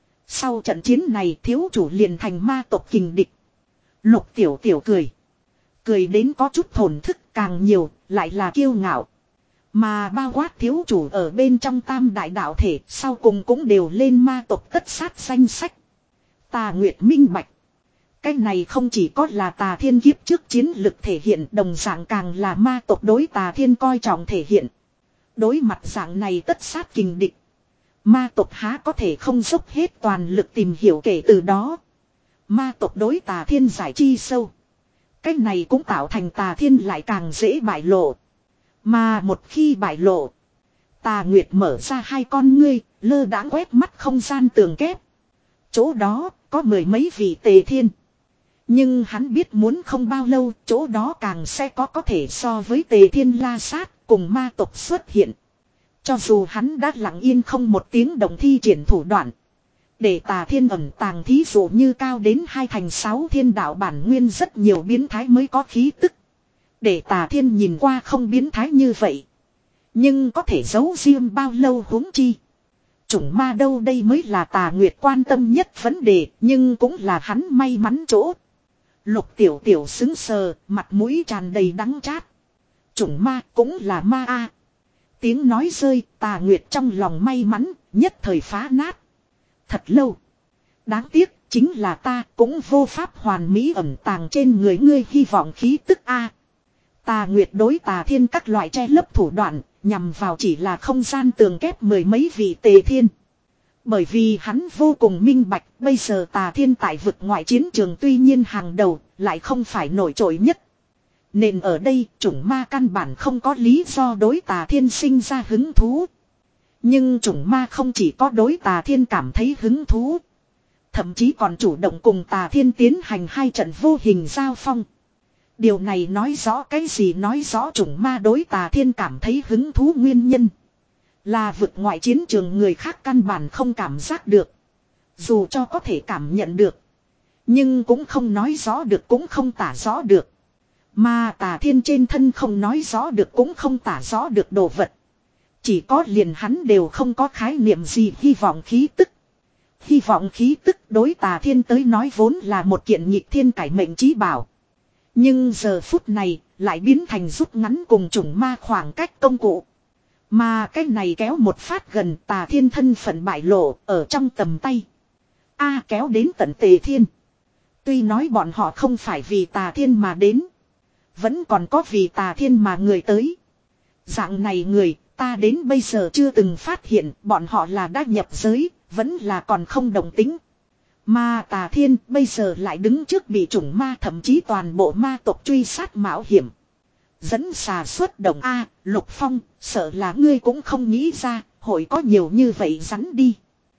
Speaker 1: Sau trận chiến này thiếu chủ liền thành ma tộc kình địch. Lục tiểu tiểu cười. Cười đến có chút thổn thức càng nhiều lại là kiêu ngạo. Mà bao quát thiếu chủ ở bên trong tam đại đạo thể sau cùng cũng đều lên ma tộc tất sát danh sách. Tà Nguyệt minh bạch. Cái này không chỉ có là Tà Thiên kiếp trước chiến lực thể hiện đồng dạng càng là ma tộc đối Tà Thiên coi trọng thể hiện. Đối mặt dạng này tất sát kình địch. Ma tộc há có thể không dốc hết toàn lực tìm hiểu kể từ đó. Ma tộc đối Tà Thiên giải chi sâu. Cái này cũng tạo thành Tà Thiên lại càng dễ bại lộ. Mà một khi bại lộ. Tà Nguyệt mở ra hai con ngươi, lơ đãng quét mắt không gian tường kép. Chỗ đó có mười mấy vị Tề Thiên. Nhưng hắn biết muốn không bao lâu chỗ đó càng sẽ có có thể so với Tề Thiên La Sát cùng ma tộc xuất hiện. Cho dù hắn đã lặng yên không một tiếng động thi triển thủ đoạn. Để Tà Thiên ẩn tàng thí dụ như cao đến hai thành sáu thiên đạo bản nguyên rất nhiều biến thái mới có khí tức. Để Tà Thiên nhìn qua không biến thái như vậy. Nhưng có thể giấu riêng bao lâu huống chi. Chủng ma đâu đây mới là Tà Nguyệt quan tâm nhất vấn đề. Nhưng cũng là hắn may mắn chỗ. Lục tiểu tiểu xứng sờ, mặt mũi tràn đầy đắng chát. Chủng ma cũng là ma a. Tiếng nói rơi, Tà Nguyệt trong lòng may mắn, nhất thời phá nát. Thật lâu. Đáng tiếc, chính là ta cũng vô pháp hoàn mỹ ẩn tàng trên người ngươi hy vọng khí tức a. Tà Nguyệt đối Tà Thiên các loại che lấp thủ đoạn, nhằm vào chỉ là không gian tường kép mười mấy vị Tề Thiên. Bởi vì hắn vô cùng minh bạch, bây giờ Tà Thiên tại vực ngoại chiến trường tuy nhiên hàng đầu, lại không phải nổi trội nhất. Nên ở đây, chủng ma căn bản không có lý do đối Tà Thiên sinh ra hứng thú. Nhưng chủng ma không chỉ có đối Tà Thiên cảm thấy hứng thú. Thậm chí còn chủ động cùng Tà Thiên tiến hành hai trận vô hình giao phong. Điều này nói rõ cái gì, nói rõ chủng ma đối Tà Thiên cảm thấy hứng thú nguyên nhân. Là vực ngoại chiến trường người khác căn bản không cảm giác được. Dù cho có thể cảm nhận được. Nhưng cũng không nói rõ được cũng không tả rõ được. Mà Tà Thiên trên thân không nói rõ được cũng không tả rõ được đồ vật. Chỉ có liền hắn đều không có khái niệm gì hy vọng khí tức. Hy vọng khí tức đối Tà Thiên tới nói vốn là một kiện nhịp thiên cải mệnh chí bảo. Nhưng giờ phút này lại biến thành rút ngắn cùng chủng ma khoảng cách công cụ. Mà cái này kéo một phát gần Tà Thiên thân phận bại lộ ở trong tầm tay. A kéo đến tận Tề Thiên. Tuy nói bọn họ không phải vì Tà Thiên mà đến. Vẫn còn có vì Tà Thiên mà người tới. Dạng này người ta đến bây giờ chưa từng phát hiện bọn họ là đã nhập giới, vẫn là còn không đồng tính. Mà Tà Thiên bây giờ lại đứng trước bị chủng ma thậm chí toàn bộ ma tộc truy sát mạo hiểm. Dẫn xà xuất động A, Lục Phong, sợ là ngươi cũng không nghĩ ra, hội có nhiều như vậy rắn đi.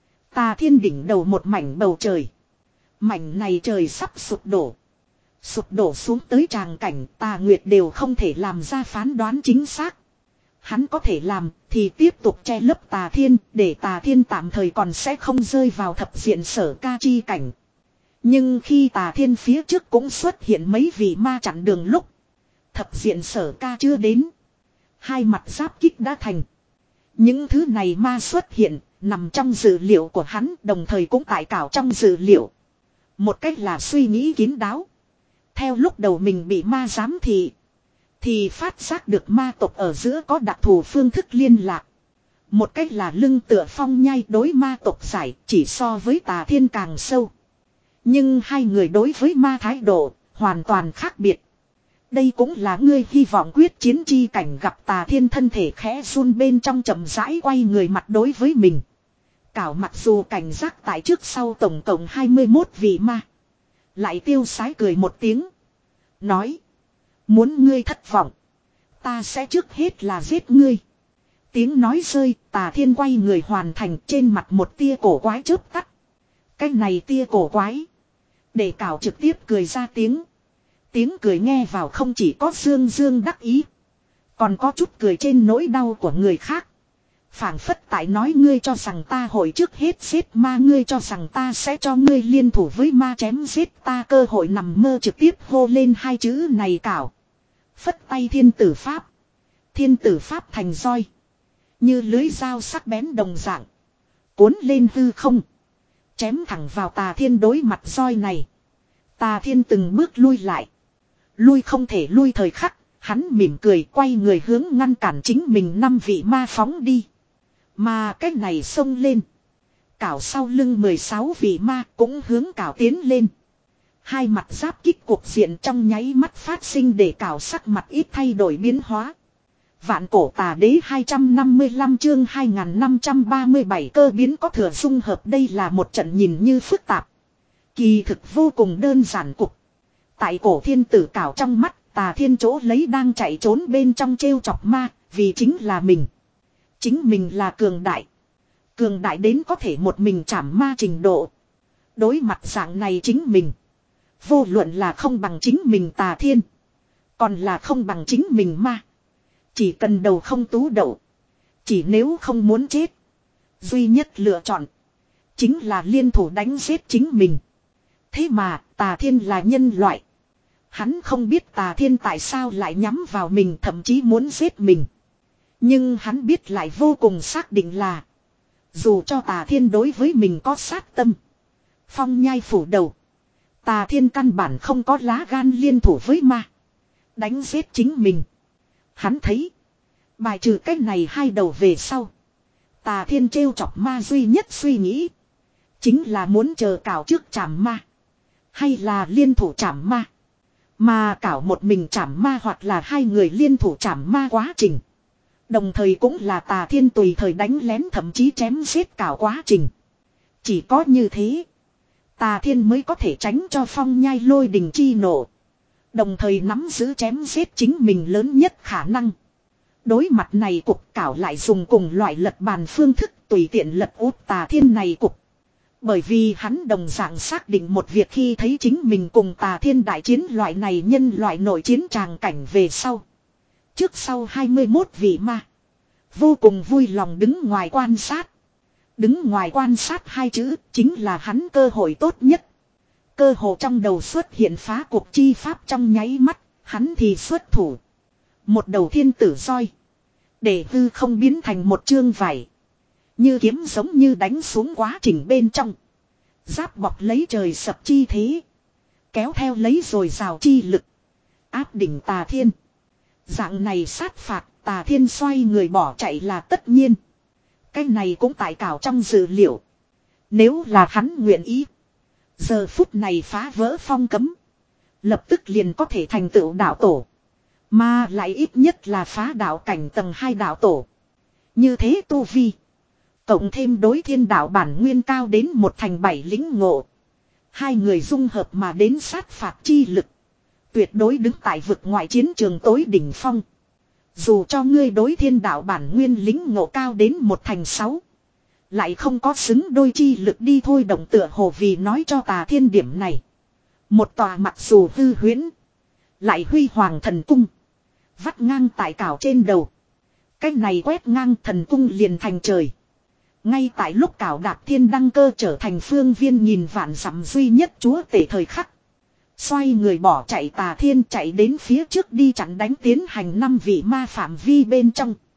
Speaker 1: Tà Thiên đỉnh đầu một mảnh bầu trời. Mảnh này trời sắp sụp đổ. Sụp đổ xuống tới tràng cảnh Tà Nguyệt đều không thể làm ra phán đoán chính xác. Hắn có thể làm thì tiếp tục che lấp Tà Thiên để Tà Thiên tạm thời còn sẽ không rơi vào thập diện sở ca chi cảnh. Nhưng khi Tà Thiên phía trước cũng xuất hiện mấy vị ma chặn đường lúc thập diện sở ca chưa đến. Hai mặt giáp kích đã thành. Những thứ này ma xuất hiện, nằm trong dự liệu của hắn, đồng thời cũng tại cảo trong dự liệu. Một cách là suy nghĩ kín đáo. Theo lúc đầu mình bị ma giám thị, thì phát giác được ma tộc ở giữa có đặc thù phương thức liên lạc. Một cách là lưng tựa phong nhai đối ma tộc giải chỉ so với Tà Thiên càng sâu. Nhưng hai người đối với ma thái độ hoàn toàn khác biệt. Đây cũng là ngươi hy vọng quyết chiến chi cảnh gặp Tà Thiên thân thể khẽ run bên trong chậm rãi quay người mặt đối với mình. Cảo mặc dù cảnh giác tại trước sau tổng cộng hai mươi mốt vị ma. Lại tiêu sái cười một tiếng. Nói. Muốn ngươi thất vọng. Ta sẽ trước hết là giết ngươi. Tiếng nói rơi, Tà Thiên quay người hoàn thành trên mặt một tia cổ quái chớp tắt. Cái này tia cổ quái. Để cảo trực tiếp cười ra tiếng. Tiếng cười nghe vào không chỉ có dương dương đắc ý. Còn có chút cười trên nỗi đau của người khác. Phảng phất tại nói ngươi cho rằng ta hồi trước hết giết ma, ngươi cho rằng ta sẽ cho ngươi liên thủ với ma chém giết ta, cơ hội nằm mơ, trực tiếp hô lên hai chữ này cảo. Phất tay thiên tử pháp. Thiên tử pháp thành roi. Như lưới dao sắc bén đồng dạng. Cuốn lên hư không. Chém thẳng vào Tà Thiên đối mặt roi này. Tà Thiên từng bước lui lại. Lui không thể lui thời khắc. Hắn mỉm cười quay người hướng ngăn cản chính mình năm vị ma phóng đi. Mà cái này xông lên. Cảo sau lưng mười sáu vị ma cũng hướng cảo tiến lên. Hai mặt giáp kích cuộc diện trong nháy mắt phát sinh để cảo sắc mặt ít thay đổi biến hóa. Vạn cổ tà đế hai trăm năm mươi lăm chương hai nghìn năm trăm ba mươi bảy cơ biến có thừa dung hợp, đây là một trận nhìn như phức tạp. Kỳ thực vô cùng đơn giản cục. Tại cổ thiên tử cảo trong mắt, Tà Thiên chỗ lấy đang chạy trốn bên trong trêu chọc ma, vì chính là mình. Chính mình là cường đại. Cường đại đến có thể một mình trảm ma trình độ. Đối mặt dạng này chính mình. Vô luận là không bằng chính mình Tà Thiên. Còn là không bằng chính mình ma. Chỉ cần đầu không tú đậu. Chỉ nếu không muốn chết. Duy nhất lựa chọn. Chính là liên thủ đánh giết chính mình. Thế mà Tà Thiên là nhân loại. Hắn không biết Tà Thiên tại sao lại nhắm vào mình, thậm chí muốn giết mình. Nhưng hắn biết lại vô cùng xác định là. Dù cho Tà Thiên đối với mình có sát tâm. Phong nhai phủ đầu. Tà Thiên căn bản không có lá gan liên thủ với ma. Đánh giết chính mình. Hắn thấy. Bài trừ cách này hai đầu về sau. Tà Thiên trêu chọc ma duy nhất suy nghĩ. Chính là muốn chờ cảo trước trảm ma. Hay là liên thủ trảm ma. Mà cảo một mình trảm ma hoặc là hai người liên thủ trảm ma quá trình. Đồng thời cũng là Tà Thiên tùy thời đánh lén thậm chí chém giết cảo quá trình. Chỉ có như thế. Tà Thiên mới có thể tránh cho phong nhai lôi đình chi nổ. Đồng thời nắm giữ chém giết chính mình lớn nhất khả năng. Đối mặt này cục cảo lại dùng cùng loại lật bàn phương thức tùy tiện lật úp Tà Thiên này cục. Bởi vì hắn đồng dạng xác định một việc, khi thấy chính mình cùng Tà Thiên đại chiến loại này nhân loại nội chiến tràng cảnh về sau. Trước sau hai mươi mốt vị ma. Vô cùng vui lòng đứng ngoài quan sát. Đứng ngoài quan sát hai chữ chính là hắn cơ hội tốt nhất. Cơ hội trong đầu xuất hiện phá cuộc chi pháp trong nháy mắt, hắn thì xuất thủ. Một đầu thiên tử roi. Để hư không biến thành một chương vải. Như kiếm giống như đánh xuống quá trình bên trong. Giáp bọc lấy trời sập chi thế. Kéo theo lấy rồi rào chi lực. Áp đỉnh Tà Thiên. Dạng này sát phạt, Tà Thiên xoay người bỏ chạy là tất nhiên. Cái này cũng tại cảo trong dự liệu. Nếu là hắn nguyện ý. Giờ phút này phá vỡ phong cấm. Lập tức liền có thể thành tựu đạo tổ. Mà lại ít nhất là phá đạo cảnh tầng hai đạo tổ. Như thế tu vi. Cộng thêm đối thiên đạo bản nguyên cao đến một thành bảy lĩnh ngộ. Hai người dung hợp mà đến sát phạt chi lực. Tuyệt đối đứng tại vực ngoại chiến trường tối đỉnh phong. Dù cho ngươi đối thiên đạo bản nguyên lĩnh ngộ cao đến một thành sáu. Lại không có xứng đôi chi lực đi thôi động tựa hồ vì nói cho Tà Thiên điểm này. Một tòa mặc dù hư huyễn. Lại huy hoàng thần cung. Vắt ngang tại cảo trên đầu. Cái này quét ngang thần cung liền thành trời. Ngay tại lúc cảo đạp thiên đăng cơ trở thành phương viên nghìn vạn dặm duy nhất chúa tể thời khắc. Xoay người bỏ chạy Tà Thiên chạy đến phía trước đi chặn đánh tiến hành năm vị ma phạm vi bên trong.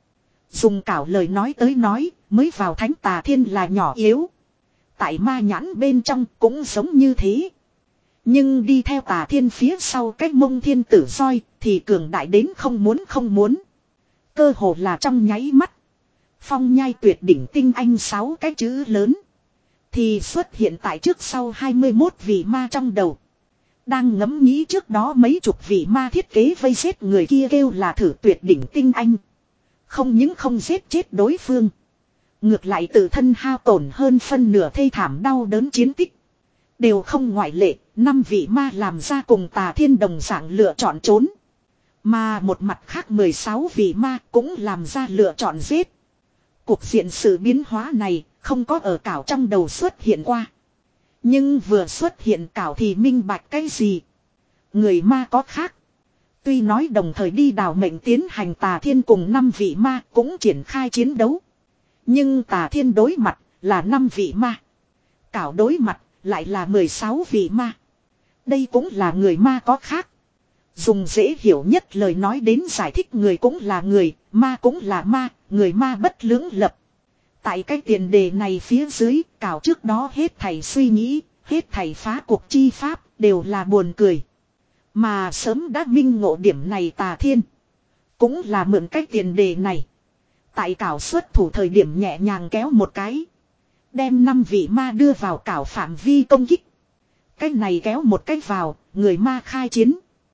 Speaker 1: Dùng cảo lời nói tới nói, mới vào thánh tà thiên là nhỏ yếu. Tại ma nhãn bên trong cũng giống như thế. Nhưng đi theo tà thiên phía sau cách mông thiên tử soi thì cường đại đến không muốn không muốn. Cơ hồ là trong nháy mắt. Phong nhai tuyệt đỉnh tinh anh sáu cái chữ lớn. Thì xuất hiện tại trước sau hai mươi mốt vị ma trong đầu. Đang ngẫm nghĩ trước đó mấy chục vị ma thiết kế vây giết người kia kêu là thử tuyệt đỉnh tinh anh. Không những không giết chết đối phương. Ngược lại tự thân hao tổn hơn phân nửa thê thảm đau đớn chiến tích. Đều không ngoại lệ, năm vị ma làm ra cùng tà thiên đồng dạng lựa chọn trốn. Mà một mặt khác mười sáu vị ma cũng làm ra lựa chọn giết. Cuộc diện sự biến hóa này không có ở cảo trong đầu xuất hiện qua. Nhưng vừa xuất hiện cảo thì minh bạch cái gì? Người ma có khác. Tuy nói đồng thời đi đào mệnh tiến hành tà thiên cùng năm vị ma cũng triển khai chiến đấu. Nhưng tà thiên đối mặt là năm vị ma. Cảo đối mặt lại là mười sáu vị ma. Đây cũng là người ma có khác. Dùng dễ hiểu nhất lời nói đến giải thích người cũng là người, ma cũng là ma, người ma bất lưỡng lập. Tại cái tiền đề này phía dưới, cảo trước đó hết thầy suy nghĩ, hết thầy phá cuộc chi pháp, đều là buồn cười. Mà sớm đã minh ngộ điểm này tà thiên. Cũng là mượn cái tiền đề này. Tại cảo xuất thủ thời điểm nhẹ nhàng kéo một cái. Đem năm vị ma đưa vào cảo phạm vi công kích. Cái này kéo một cái vào, người ma khai chiến.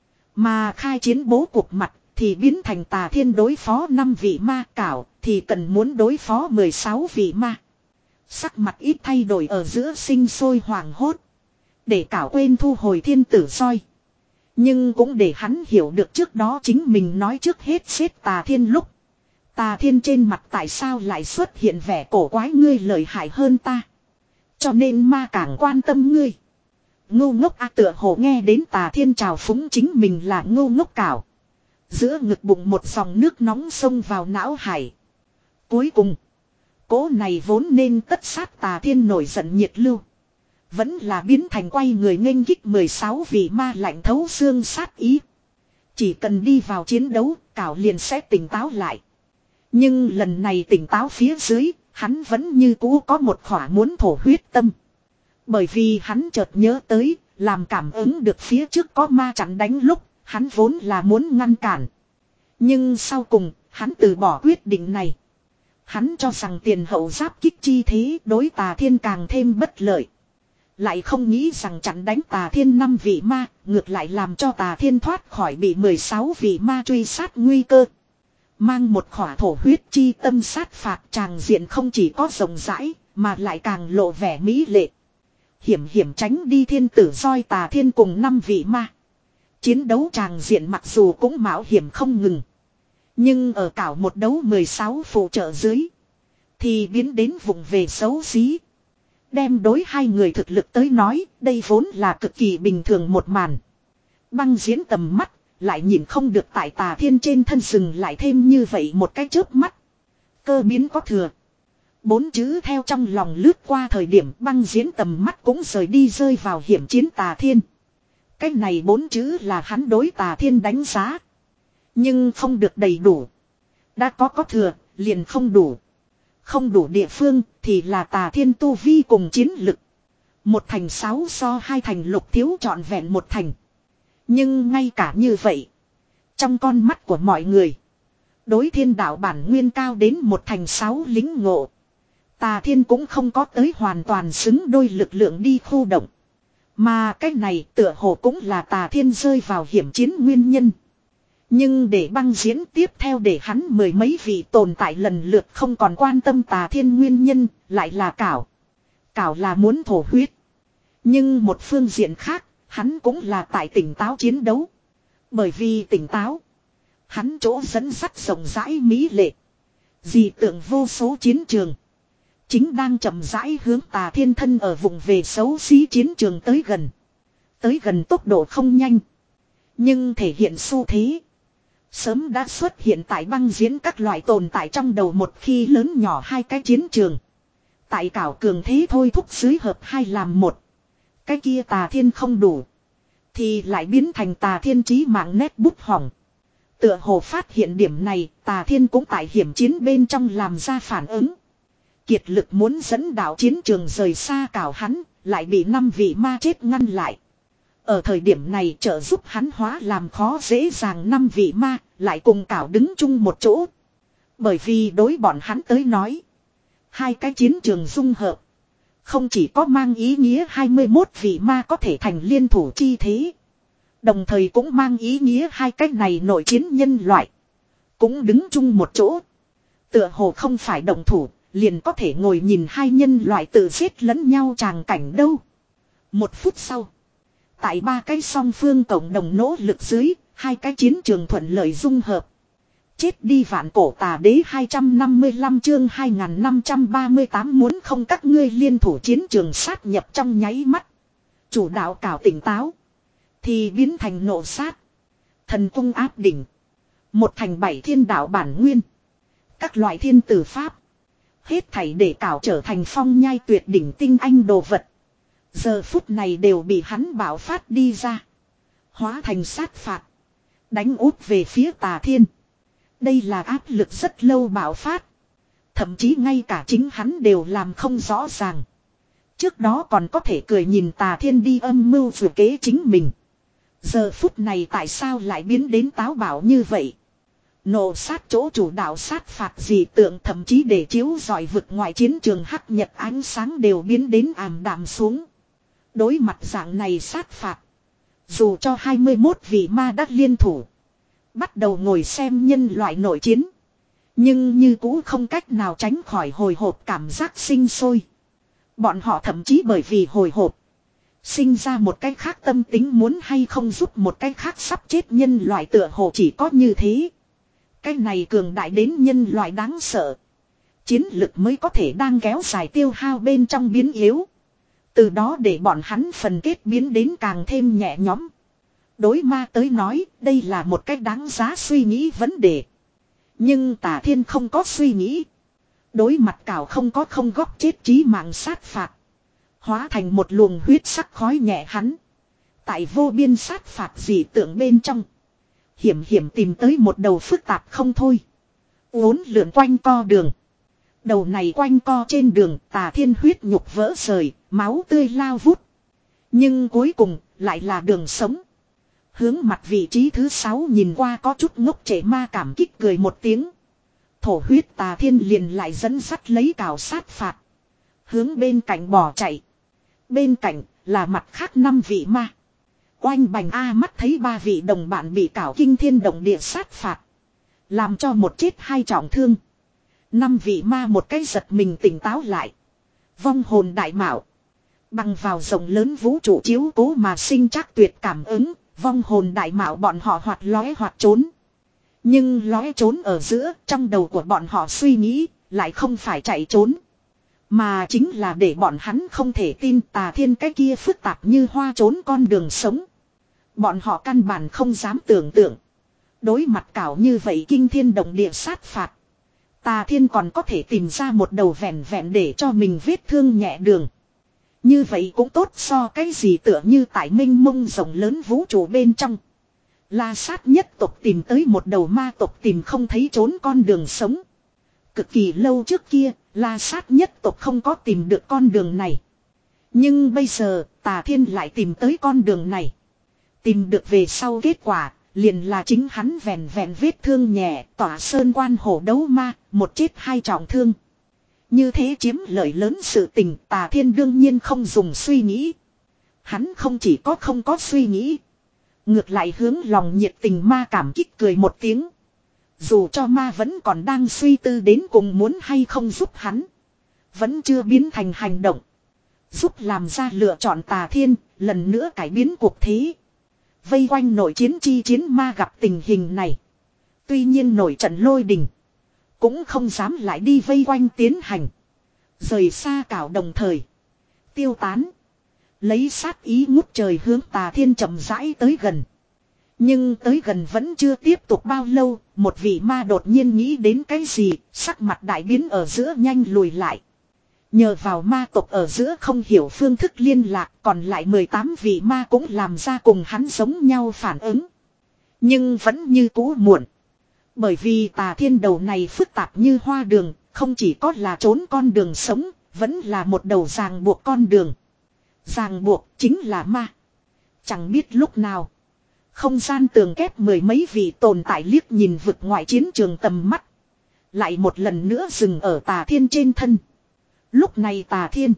Speaker 1: Mà khai chiến bố cục mặt thì biến thành tà thiên đối phó năm vị ma, cảo thì cần muốn đối phó mười sáu vị ma. Sắc mặt ít thay đổi ở giữa sinh sôi hoàng hốt. Để cảo quên thu hồi thiên tử soi. Nhưng cũng để hắn hiểu được trước đó chính mình nói trước hết xếp tà thiên lúc. Tà thiên trên mặt tại sao lại xuất hiện vẻ cổ quái ngươi lợi hại hơn ta. Cho nên ma càng quan tâm ngươi. Ngô ngốc a tựa hồ nghe đến tà thiên trào phúng chính mình là ngô ngốc cảo. Giữa ngực bụng một dòng nước nóng xông vào não hải. Cuối cùng. Cố này vốn nên tất sát tà thiên nổi giận nhiệt lưu. Vẫn là biến thành quay người nghênh kích mười sáu vị ma lạnh thấu xương sát ý. Chỉ cần đi vào chiến đấu, cảo liền sẽ tỉnh táo lại. Nhưng lần này tỉnh táo phía dưới, hắn vẫn như cũ có một khỏa muốn thổ huyết tâm. Bởi vì hắn chợt nhớ tới, làm cảm ứng được phía trước có ma chặn đánh lúc, hắn vốn là muốn ngăn cản. Nhưng sau cùng, hắn từ bỏ quyết định này. Hắn cho rằng tiền hậu giáp kích chi thế đối tà thiên càng thêm bất lợi. Lại không nghĩ rằng chặn đánh tà thiên năm vị ma, ngược lại làm cho tà thiên thoát khỏi bị mười sáu vị ma truy sát nguy cơ. Mang một khỏa thổ huyết chi tâm sát phạt tràng diện không chỉ có rộng rãi, mà lại càng lộ vẻ mỹ lệ. Hiểm hiểm tránh đi thiên tử soi tà thiên cùng năm vị ma. Chiến đấu tràng diện mặc dù cũng mạo hiểm không ngừng. Nhưng ở cảo một đấu mười sáu phụ trợ dưới. Thì biến đến vùng về xấu xí. Đem đối hai người thực lực tới nói, đây vốn là cực kỳ bình thường một màn. Băng diễn tầm mắt, lại nhìn không được tại tà thiên trên thân dừng lại thêm như vậy một cái chớp mắt. Cơ biến có thừa. Bốn chữ theo trong lòng lướt qua thời điểm băng diễn tầm mắt cũng rời đi rơi vào hiểm chiến tà thiên. Cái này bốn chữ là hắn đối tà thiên đánh giá. Nhưng không được đầy đủ. Đã có có thừa, liền không đủ. Không đủ địa phương thì là tà thiên tu vi cùng chiến lực. Một thành sáu so hai thành lục thiếu trọn vẹn một thành. Nhưng ngay cả như vậy. Trong con mắt của mọi người. Đối thiên đạo bản nguyên cao đến một thành sáu lính ngộ. Tà thiên cũng không có tới hoàn toàn xứng đôi lực lượng đi khu động. Mà cái này tựa hồ cũng là tà thiên rơi vào hiểm chiến nguyên nhân. Nhưng để băng diễn tiếp theo để hắn mười mấy vị tồn tại lần lượt không còn quan tâm tà thiên nguyên nhân, lại là cảo. Cảo là muốn thổ huyết. Nhưng một phương diện khác, hắn cũng là tại tỉnh táo chiến đấu. Bởi vì tỉnh táo, hắn chỗ dẫn dắt rộng rãi mỹ lệ. Dị tượng vô số chiến trường. Chính đang chậm rãi hướng tà thiên thân ở vùng về xấu xí chiến trường tới gần. Tới gần tốc độ không nhanh. Nhưng thể hiện xu thế. Sớm đã xuất hiện tại băng diễn các loại tồn tại trong đầu một khi lớn nhỏ hai cái chiến trường. Tại cảo cường thế thôi thúc dưới hợp hai làm một. Cái kia tà thiên không đủ. Thì lại biến thành tà thiên chí mạng nét bút hỏng. Tựa hồ phát hiện điểm này, Tà Thiên cũng tại hiểm chiến bên trong làm ra phản ứng. Kiệt lực muốn dẫn đạo chiến trường rời xa cảo hắn, lại bị năm vị ma chết ngăn lại. Ở thời điểm này trợ giúp hắn hóa làm khó dễ dàng năm vị ma, lại cùng cảo đứng chung một chỗ. Bởi vì đối bọn hắn tới nói, hai cái chiến trường dung hợp, không chỉ có mang ý nghĩa hai mươi mốt vị ma có thể thành liên thủ chi thế. Đồng thời cũng mang ý nghĩa hai cái này nội chiến nhân loại cũng đứng chung một chỗ. Tựa hồ không phải đồng thủ, liền có thể ngồi nhìn hai nhân loại tự giết lẫn nhau tràng cảnh đâu. Một phút sau, tại ba cái song phương cộng đồng nỗ lực dưới, hai cái chiến trường thuận lợi dung hợp. Chết đi vạn cổ tà đế hai trăm năm mươi lăm chương hai nghìn năm trăm ba mươi tám muốn không các ngươi liên thủ chiến trường sát nhập trong nháy mắt. Chủ đạo cảo tỉnh táo, thì biến thành nộ sát. Thần cung áp đỉnh. Một thành bảy thiên đạo bản nguyên. Các loại thiên tử pháp. Hết thảy để cảo trở thành phong nhai tuyệt đỉnh tinh anh đồ vật. Giờ phút này đều bị hắn bảo phát đi ra. Hóa thành sát phạt. Đánh úp về phía Tà Thiên. Đây là áp lực rất lâu bạo phát. Thậm chí ngay cả chính hắn đều làm không rõ ràng. Trước đó còn có thể cười nhìn Tà Thiên đi âm mưu vừa kế chính mình. Giờ phút này tại sao lại biến đến táo bạo như vậy? Nộ sát chỗ chủ đạo sát phạt dị tượng, thậm chí để chiếu rọi vực ngoài chiến trường hắc nhật ánh sáng đều biến đến ảm đạm xuống. Đối mặt dạng này sát phạt, dù cho hai mươi mốt vị ma đắc liên thủ, bắt đầu ngồi xem nhân loại nội chiến, nhưng như cũ không cách nào tránh khỏi hồi hộp cảm giác sinh sôi. Bọn họ thậm chí bởi vì hồi hộp, sinh ra một cái khác tâm tính, muốn hay không giúp một cái khác sắp chết nhân loại. Tựa hồ chỉ có như thế, cái này cường đại đến nhân loại đáng sợ, chiến lực mới có thể đang kéo dài tiêu hao bên trong biến yếu. Từ đó để bọn hắn phần kết biến đến càng thêm nhẹ nhõm. Đối ma tới nói, đây là một cách đáng giá suy nghĩ vấn đề. Nhưng Tà Thiên không có suy nghĩ. Đối mặt cảo không có không góp chết chí mạng sát phạt, hóa thành một luồng huyết sắc khói nhẹ hắn. Tại vô biên sát phạt dị tượng bên trong, hiểm hiểm tìm tới một đầu phức tạp không thôi, uốn lượn quanh co đường. Đầu này quanh co trên đường, Tà Thiên huyết nhục vỡ rời, máu tươi lao vút. Nhưng cuối cùng, lại là đường sống. Hướng mặt vị trí thứ sáu nhìn qua có chút ngốc trẻ ma cảm kích cười một tiếng. Thổ huyết Tà Thiên liền lại dẫn dắt lấy cào sát phạt, hướng bên cạnh bỏ chạy. Bên cạnh, là mặt khác năm vị ma. Oanh bành A mắt thấy ba vị đồng bạn bị cào kinh thiên động địa sát phạt, làm cho một chết hai trọng thương. Năm vị ma một cái giật mình tỉnh táo lại. Vong hồn đại mạo, bằng vào rộng lớn vũ trụ chiếu cố mà sinh chắc tuyệt cảm ứng. Vong hồn đại mạo bọn họ hoặc lóe hoặc trốn. Nhưng lóe trốn ở giữa, trong đầu của bọn họ suy nghĩ, lại không phải chạy trốn, mà chính là để bọn hắn không thể tin Tà Thiên cái kia phức tạp như hoa trốn con đường sống. Bọn họ căn bản không dám tưởng tượng, đối mặt cảo như vậy kinh thiên động địa sát phạt, Tà Thiên còn có thể tìm ra một đầu vẹn vẹn để cho mình vết thương nhẹ đường. Như vậy cũng tốt so cái gì tựa như tại mênh mông rộng lớn vũ trụ bên trong, La Sát nhất tộc tìm tới một đầu ma tộc tìm không thấy trốn con đường sống. Cực kỳ lâu trước kia, La Sát nhất tộc không có tìm được con đường này. Nhưng bây giờ, Tà Thiên lại tìm tới con đường này. Tìm được về sau kết quả, liền là chính hắn vẹn vẹn vết thương nhẹ, tỏa sơn quan hổ đấu ma, một chết hai trọng thương. Như thế chiếm lợi lớn sự tình, Tà Thiên đương nhiên không dùng suy nghĩ. Hắn không chỉ có không có suy nghĩ, ngược lại hướng lòng nhiệt tình ma cảm kích cười một tiếng. Dù cho ma vẫn còn đang suy tư đến cùng muốn hay không giúp hắn, vẫn chưa biến thành hành động, giúp làm ra lựa chọn. Tà Thiên lần nữa cải biến cuộc thế. Vây quanh nội chiến chi chiến ma gặp tình hình này, tuy nhiên nổi trận lôi đình, cũng không dám lại đi vây quanh tiến hành. Rời xa cảo đồng thời tiêu tán, lấy sát ý ngút trời hướng Tà Thiên chậm rãi tới gần. Nhưng tới gần vẫn chưa tiếp tục bao lâu, một vị ma đột nhiên nghĩ đến cái gì, sắc mặt đại biến ở giữa nhanh lùi lại. Nhờ vào ma tộc ở giữa không hiểu phương thức liên lạc, còn lại mười tám vị ma cũng làm ra cùng hắn giống nhau phản ứng. Nhưng vẫn như cũ muộn. Bởi vì tà thiên đầu này phức tạp như hoa đường, không chỉ có là trốn con đường sống, vẫn là một đầu ràng buộc con đường. Ràng buộc chính là ma. Chẳng biết lúc nào, không gian tường kép mười mấy vị tồn tại liếc nhìn vực ngoại chiến trường tầm mắt. Lại một lần nữa dừng ở tà thiên trên thân. Lúc này tà thiên,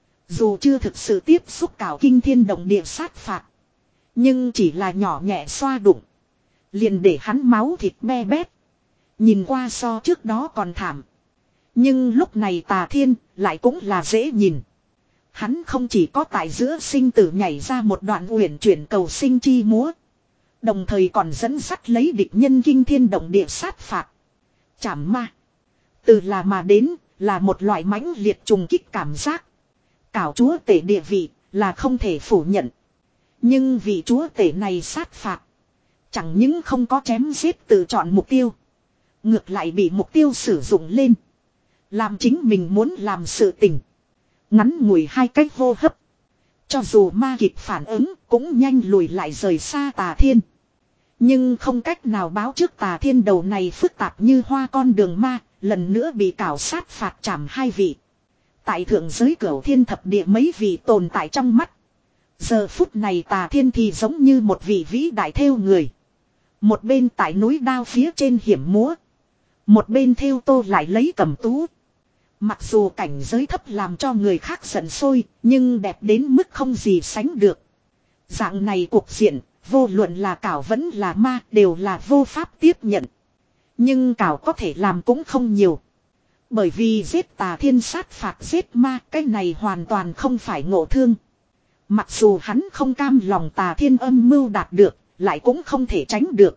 Speaker 1: dù chưa thực sự tiếp xúc cảo kinh thiên động địa sát phạt, nhưng chỉ là nhỏ nhẹ xoa đụng, liền để hắn máu thịt be bét. Nhìn qua so trước đó còn thảm. Nhưng lúc này tà thiên lại cũng là dễ nhìn. Hắn không chỉ có tại giữa sinh tử nhảy ra một đoạn uyển chuyển cầu sinh chi múa, đồng thời còn dẫn dắt lấy địch nhân kinh thiên động địa sát phạt. Chảm ma. Từ là mà đến là một loại mãnh liệt trùng kích cảm giác. Cảo chúa tể địa vị là không thể phủ nhận. Nhưng vị chúa tể này sát phạt, chẳng những không có chém giết tự chọn mục tiêu, ngược lại bị mục tiêu sử dụng lên, làm chính mình muốn làm sự tình. Ngắn ngủi hai cách hô hấp, cho dù ma kịp phản ứng cũng nhanh lùi lại rời xa tà thiên. Nhưng không cách nào báo trước tà thiên đầu này phức tạp như hoa con đường ma, lần nữa bị cảo sát phạt chảm hai vị. Tại thượng giới cửu thiên thập địa mấy vị tồn tại trong mắt, giờ phút này tà thiên thì giống như một vị vĩ đại thêu người. Một bên tại núi đao phía trên hiểm múa, một bên thêu tô lại lấy cầm tú. Mặc dù cảnh giới thấp làm cho người khác giận sôi, nhưng đẹp đến mức không gì sánh được. Dạng này cuộc diện, vô luận là cảo vẫn là ma đều là vô pháp tiếp nhận. Nhưng cảo có thể làm cũng không nhiều. Bởi vì giết tà thiên sát phạt giết ma, cái này hoàn toàn không phải ngộ thương. Mặc dù hắn không cam lòng tà thiên âm mưu đạt được, lại cũng không thể tránh được.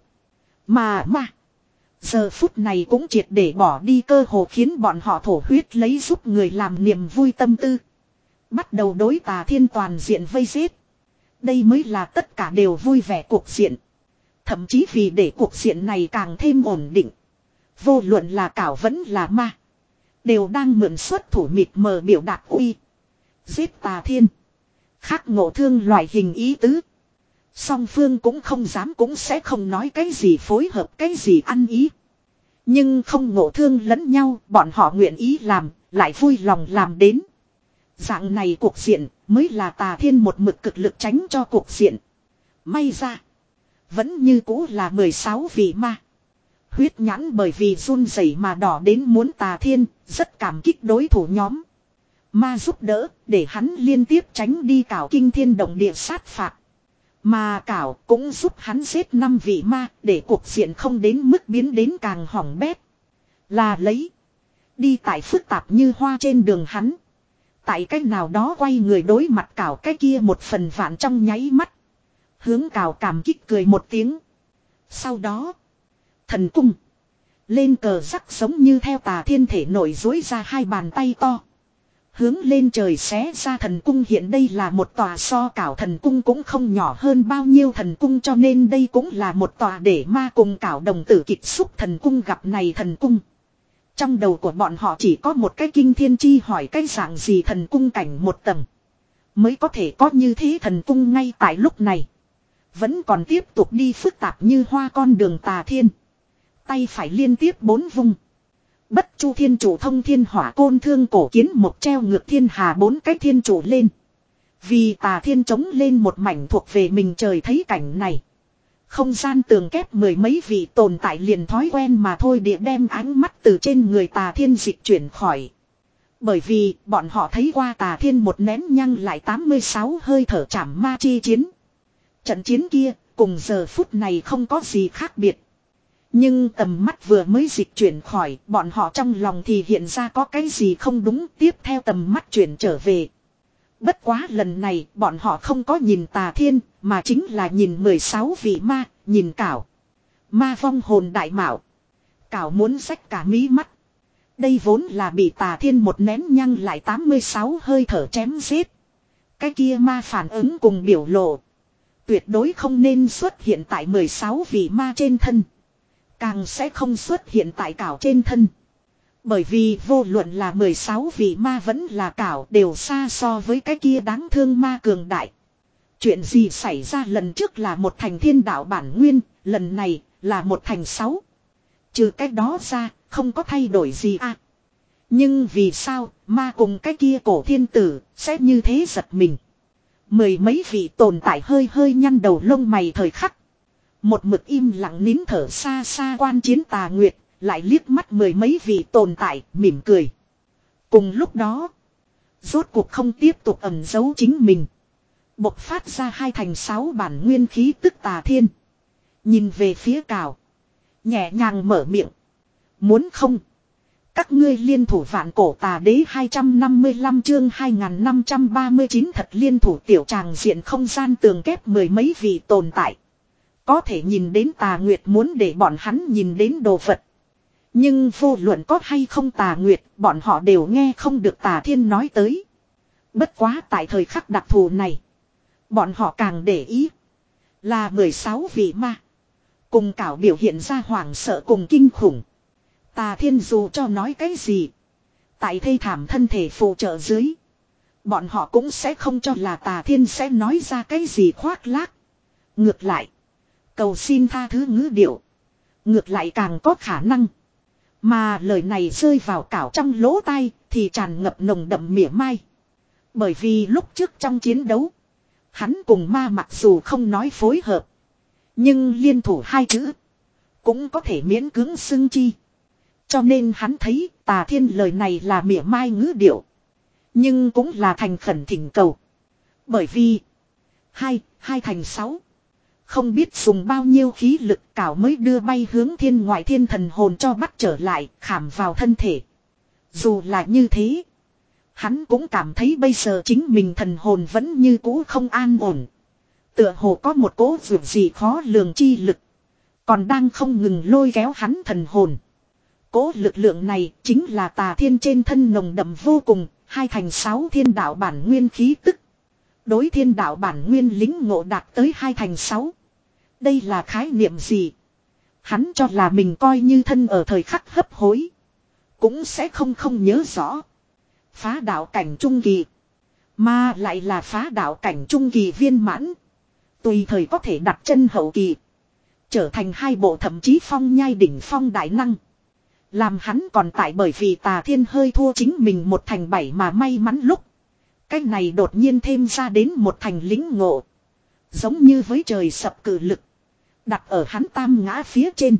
Speaker 1: Mà ma, giờ phút này cũng triệt để bỏ đi cơ hồ khiến bọn họ thổ huyết lấy giúp người làm niềm vui tâm tư. Bắt đầu đối tà thiên toàn diện vây giết. Đây mới là tất cả đều vui vẻ cuộc diện. Thậm chí vì để cuộc diện này càng thêm ổn định, vô luận là cảo vẫn là ma, đều đang mượn xuất thủ mịt mờ biểu đạt uy. Giết tà thiên, khắc ngộ thương loại hình ý tứ. Song phương cũng không dám cũng sẽ không nói cái gì phối hợp cái gì ăn ý. Nhưng không ngộ thương lẫn nhau, bọn họ nguyện ý làm, lại vui lòng làm đến. Dạng này cuộc diện mới là tà thiên một mực cực lực tránh cho cuộc diện. May ra, vẫn như cũ là mười sáu vị ma. Huyết nhãn bởi vì run rẩy mà đỏ đến muốn tà thiên, rất cảm kích đối thủ nhóm. Ma giúp đỡ, để hắn liên tiếp tránh đi cảo kinh thiên động địa sát phạt. Mà cảo cũng giúp hắn giết năm vị ma, để cuộc diện không đến mức biến đến càng hỏng bét. Là lấy, đi tại phức tạp như hoa trên đường hắn. Tại cách nào đó quay người đối mặt cảo cái kia một phần vạn trong nháy mắt. Hướng cảo cảm kích cười một tiếng. Sau đó, thần cung lên cờ rắc giống như theo tà thiên thể nổi dối ra hai bàn tay to. Hướng lên trời xé ra thần cung, hiện đây là một tòa so cảo thần cung cũng không nhỏ hơn bao nhiêu thần cung, cho nên đây cũng là một tòa để ma cùng cảo đồng tử kịch xúc thần cung. Gặp này thần cung, trong đầu của bọn họ chỉ có một cái kinh thiên chi hỏi cái dạng gì thần cung cảnh một tầng mới có thể có như thế thần cung. Ngay tại lúc này, vẫn còn tiếp tục đi phức tạp như hoa con đường tà thiên, tay phải liên tiếp bốn vung. Bất chu thiên chủ thông thiên hỏa côn thương cổ kiến một treo ngược thiên hà bốn cái thiên chủ lên. Vì tà thiên chống lên một mảnh thuộc về mình trời. Thấy cảnh này, không gian tường kép mười mấy vị tồn tại liền thói quen mà thôi địa đem ánh mắt từ trên người tà thiên dịch chuyển khỏi. Bởi vì bọn họ thấy qua tà thiên một nén nhăng lại tám mươi sáu hơi thở chảm ma chi chiến. Trận chiến kia cùng giờ phút này không có gì khác biệt. Nhưng tầm mắt vừa mới dịch chuyển khỏi, bọn họ trong lòng thì hiện ra có cái gì không đúng, tiếp theo tầm mắt chuyển trở về. Bất quá lần này bọn họ không có nhìn tà thiên, mà chính là nhìn mười sáu vị ma, nhìn cảo. Ma vong hồn đại mạo. Cảo muốn rách cả mí mắt. Đây vốn là bị tà thiên một nén nhăng lại tám mươi sáu hơi thở chém giết. Cái kia ma phản ứng cùng biểu lộ, tuyệt đối không nên xuất hiện tại mười sáu vị ma trên thân. Càng sẽ không xuất hiện tại cảo trên thân. Bởi vì vô luận là mười sáu vị ma vẫn là cảo đều xa so với cái kia đáng thương ma cường đại. Chuyện gì xảy ra lần trước là một thành thiên đạo bản nguyên, lần này là một thành sáu. Trừ cái đó ra, không có thay đổi gì à. Nhưng vì sao, ma cùng cái kia cổ thiên tử, sẽ như thế giật mình. Mười mấy vị tồn tại hơi hơi nhăn đầu lông mày thời khắc. Một mực im lặng nín thở xa xa quan chiến Tà Nguyệt, lại liếc mắt mười mấy vị tồn tại, mỉm cười. Cùng lúc đó, rốt cuộc không tiếp tục ẩn giấu chính mình. Bộc phát ra hai thành sáu bản nguyên khí tức Tà Thiên. Nhìn về phía Cào. Nhẹ nhàng mở miệng. Muốn không? Các ngươi liên thủ vạn cổ tà đế hai trăm năm mươi lăm chương hai nghìn năm trăm ba mươi chín thật liên thủ tiểu tràng diện không gian tường kép mười mấy vị tồn tại. Có thể nhìn đến Tà Nguyệt muốn để bọn hắn nhìn đến đồ vật. Nhưng vô luận có hay không Tà Nguyệt, bọn họ đều nghe không được Tà Thiên nói tới. Bất quá tại thời khắc đặc thù này, bọn họ càng để ý. Là mười sáu vị ma. Cùng cảo biểu hiện ra hoảng sợ cùng kinh khủng. Tà Thiên dù cho nói cái gì. Tại thê thảm thân thể phụ trợ dưới. Bọn họ cũng sẽ không cho là Tà Thiên sẽ nói ra cái gì khoác lác. Ngược lại. Cầu xin tha thứ ngữ điệu. Ngược lại càng có khả năng. Mà lời này rơi vào cảo trong lỗ tai thì tràn ngập nồng đậm mỉa mai. Bởi vì lúc trước trong chiến đấu. Hắn cùng ma mặc dù không nói phối hợp. Nhưng liên thủ hai chữ. Cũng có thể miễn cưỡng xưng chi. Cho nên hắn thấy Tà Thiên lời này là mỉa mai ngữ điệu. Nhưng cũng là thành khẩn thỉnh cầu. Bởi vì. Hai, hai thành sáu. Không biết dùng bao nhiêu khí lực cảo mới đưa bay hướng thiên ngoại thiên thần hồn cho bắt trở lại, khảm vào thân thể. Dù là như thế. Hắn cũng cảm thấy bây giờ chính mình thần hồn vẫn như cũ không an ổn. Tựa hồ có một cỗ vượt gì khó lường chi lực. Còn đang không ngừng lôi kéo hắn thần hồn. Cỗ lực lượng này chính là Tà Thiên trên thân nồng đậm vô cùng, hai thành sáu thiên đạo bản nguyên khí tức. Đối thiên đạo bản nguyên lính ngộ đạt tới hai thành sáu. Đây là khái niệm gì? Hắn cho là mình coi như thân ở thời khắc hấp hối. Cũng sẽ không không nhớ rõ. Phá đạo cảnh trung kỳ. Mà lại là phá đạo cảnh trung kỳ viên mãn. Tùy thời có thể đặt chân hậu kỳ. Trở thành hai bộ thậm chí phong nhai đỉnh phong đại năng. Làm hắn còn tại bởi vì Tà Thiên hơi thua chính mình một thành bảy mà may mắn lúc. Cái này đột nhiên thêm ra đến một thành lính ngộ. Giống như với trời sập cử lực. Đặt ở hắn tam ngã phía trên.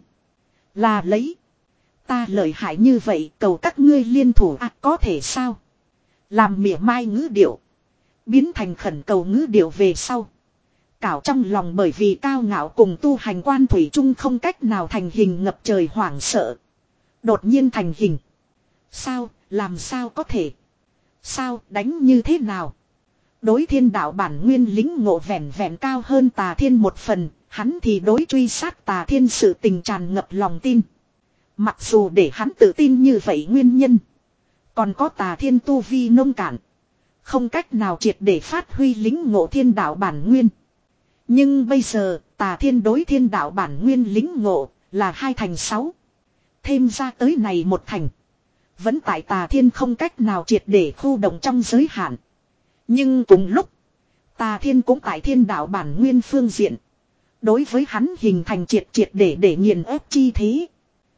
Speaker 1: Là lấy. Ta lợi hại như vậy cầu các ngươi liên thủ à có thể sao? Làm mỉa mai ngữ điệu. Biến thành khẩn cầu ngữ điệu về sau. Cảo trong lòng bởi vì cao ngạo cùng tu hành quan thủy chung không cách nào thành hình ngập trời hoảng sợ. Đột nhiên thành hình. Sao, làm sao có thể? Sao, đánh như thế nào? Đối thiên đạo bản nguyên lính ngộ vẹn vẹn cao hơn Tà Thiên một phần, hắn thì đối truy sát Tà Thiên sự tình tràn ngập lòng tin. Mặc dù để hắn tự tin như vậy nguyên nhân. Còn có Tà Thiên tu vi nông cạn. Không cách nào triệt để phát huy lính ngộ thiên đạo bản nguyên. Nhưng bây giờ, Tà Thiên đối thiên đạo bản nguyên lính ngộ là hai thành sáu. Thêm ra tới này một thành. Vẫn tại Tà Thiên không cách nào triệt để khu động trong giới hạn. Nhưng cùng lúc, Tà Thiên cũng tại thiên đạo bản nguyên phương diện. Đối với hắn hình thành triệt triệt để để nghiền ép chi thế.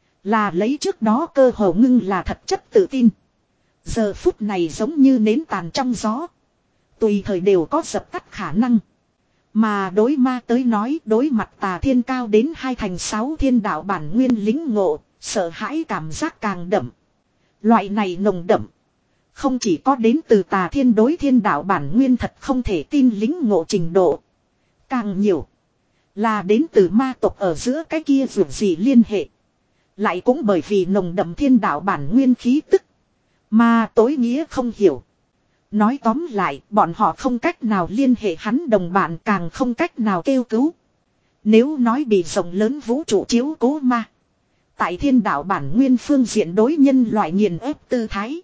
Speaker 1: Là lấy trước đó cơ hồ ngưng là thật chất tự tin. Giờ phút này giống như nến tàn trong gió. Tùy thời đều có dập tắt khả năng. Mà đối ma tới nói đối mặt Tà Thiên cao đến hai thành sáu thiên đạo bản nguyên lính ngộ. Sợ hãi cảm giác càng đậm. Loại này nồng đậm. Không chỉ có đến từ Tà Thiên đối thiên đạo bản nguyên thật không thể tin lính ngộ trình độ. Càng nhiều. Là đến từ ma tộc ở giữa cái kia dù gì liên hệ. Lại cũng bởi vì nồng đậm thiên đạo bản nguyên khí tức. Mà tối nghĩa không hiểu. Nói tóm lại bọn họ không cách nào liên hệ hắn đồng bạn càng không cách nào kêu cứu. Nếu nói bị rộng lớn vũ trụ chiếu cố ma. Tại thiên đạo bản nguyên phương diện đối nhân loại nghiền ép tư thái.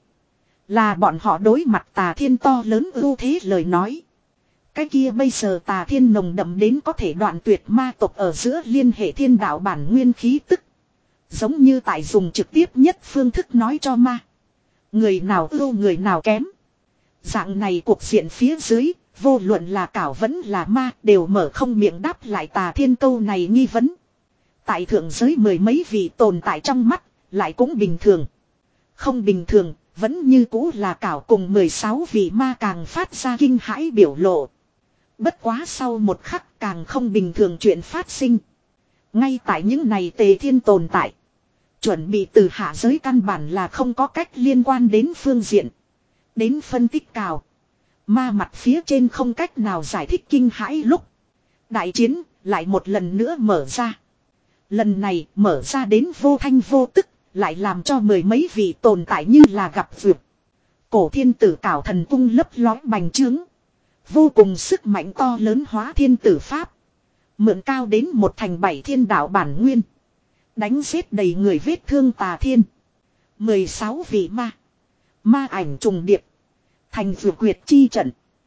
Speaker 1: Là bọn họ đối mặt Tà Thiên to lớn ưu thế lời nói. Cái kia bây giờ Tà Thiên nồng đậm đến có thể đoạn tuyệt ma tộc ở giữa liên hệ thiên đạo bản nguyên khí tức. Giống như tại dùng trực tiếp nhất phương thức nói cho ma. Người nào ưu người nào kém. Dạng này cuộc diện phía dưới, vô luận là cảo vẫn là ma đều mở không miệng đáp lại Tà Thiên câu này nghi vấn. Tại thượng giới mười mấy vị tồn tại trong mắt, lại cũng bình thường. Không bình thường, vẫn như cũ là cảo cùng mười sáu vị ma càng phát ra kinh hãi biểu lộ. Bất quá sau một khắc càng không bình thường chuyện phát sinh. Ngay tại những này tề thiên tồn tại. Chuẩn bị từ hạ giới căn bản là không có cách liên quan đến phương diện. Đến phân tích cào. Ma mặt phía trên không cách nào giải thích kinh hãi lúc. Đại chiến lại một lần nữa mở ra. Lần này mở ra đến vô thanh vô tức. Lại làm cho mười mấy vị tồn tại như là gặp vượt. Cổ thiên tử cảo thần cung lấp lói bành trướng. Vô cùng sức mạnh to lớn hóa thiên tử pháp. Mượn cao đến một thành bảy thiên đạo bản nguyên. Đánh giết đầy người vết thương tà thiên. mười sáu vị ma. Ma ảnh trùng điệp. Thành vượt quyệt chi trận.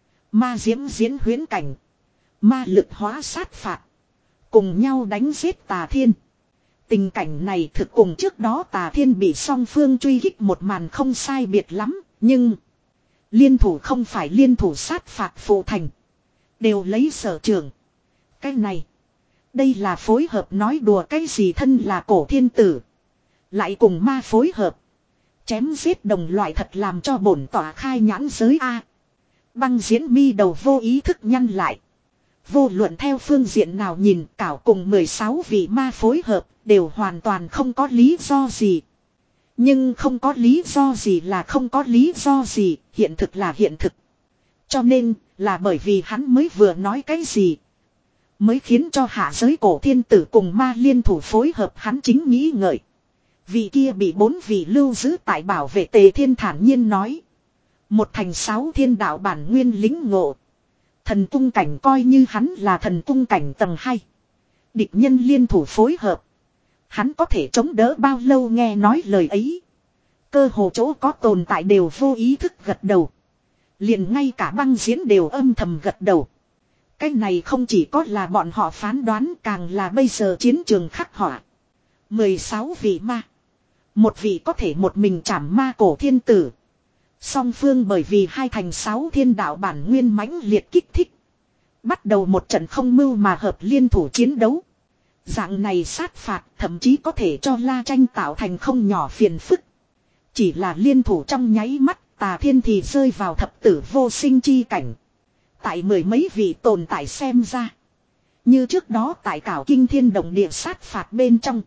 Speaker 1: Ma diễm diễn huyến cảnh. Ma lực hóa sát phạt. Cùng nhau đánh giết tà thiên. Tình cảnh này thực cùng trước đó tà thiên bị song phương truy kích một màn không sai biệt lắm. Nhưng liên thủ không phải liên thủ sát phạt phụ thành. Đều lấy sở trường. Cái này. Đây là phối hợp nói đùa cái gì thân là cổ thiên tử. Lại cùng ma phối hợp. Chém giết đồng loại thật làm cho bổn tỏa khai nhãn giới A. Băng diễn mi đầu vô ý thức nhăn lại. Vô luận theo phương diện nào nhìn cảo cùng mười sáu vị ma phối hợp đều hoàn toàn không có lý do gì. Nhưng không có lý do gì là không có lý do gì, hiện thực là hiện thực. Cho nên là bởi vì hắn mới vừa nói cái gì. Mới khiến cho hạ giới cổ thiên tử cùng ma liên thủ phối hợp hắn chính nghĩ ngợi. Vị kia bị bốn vị lưu giữ tại bảo vệ tề thiên thản nhiên nói. Một thành sáu thiên đạo bản nguyên lính ngộ. Thần cung cảnh coi như hắn là thần cung cảnh tầng hai. Địch nhân liên thủ phối hợp. Hắn có thể chống đỡ bao lâu nghe nói lời ấy. Cơ hồ chỗ có tồn tại đều vô ý thức gật đầu. Liền ngay cả băng diễn đều âm thầm gật đầu. Cái này không chỉ có là bọn họ phán đoán càng là bây giờ chiến trường khắc họa. mười sáu vị ma. Một vị có thể một mình chảm ma cổ thiên tử. Song phương bởi vì hai thành sáu thiên đạo bản nguyên mãnh liệt kích thích. Bắt đầu một trận không mưu mà hợp liên thủ chiến đấu. Dạng này sát phạt thậm chí có thể cho La Tranh tạo thành không nhỏ phiền phức. Chỉ là liên thủ trong nháy mắt tà thiên thì rơi vào thập tử vô sinh chi cảnh. Tại mười mấy vị tồn tại xem ra. Như trước đó tại cảo kinh thiên động địa sát phạt bên trong.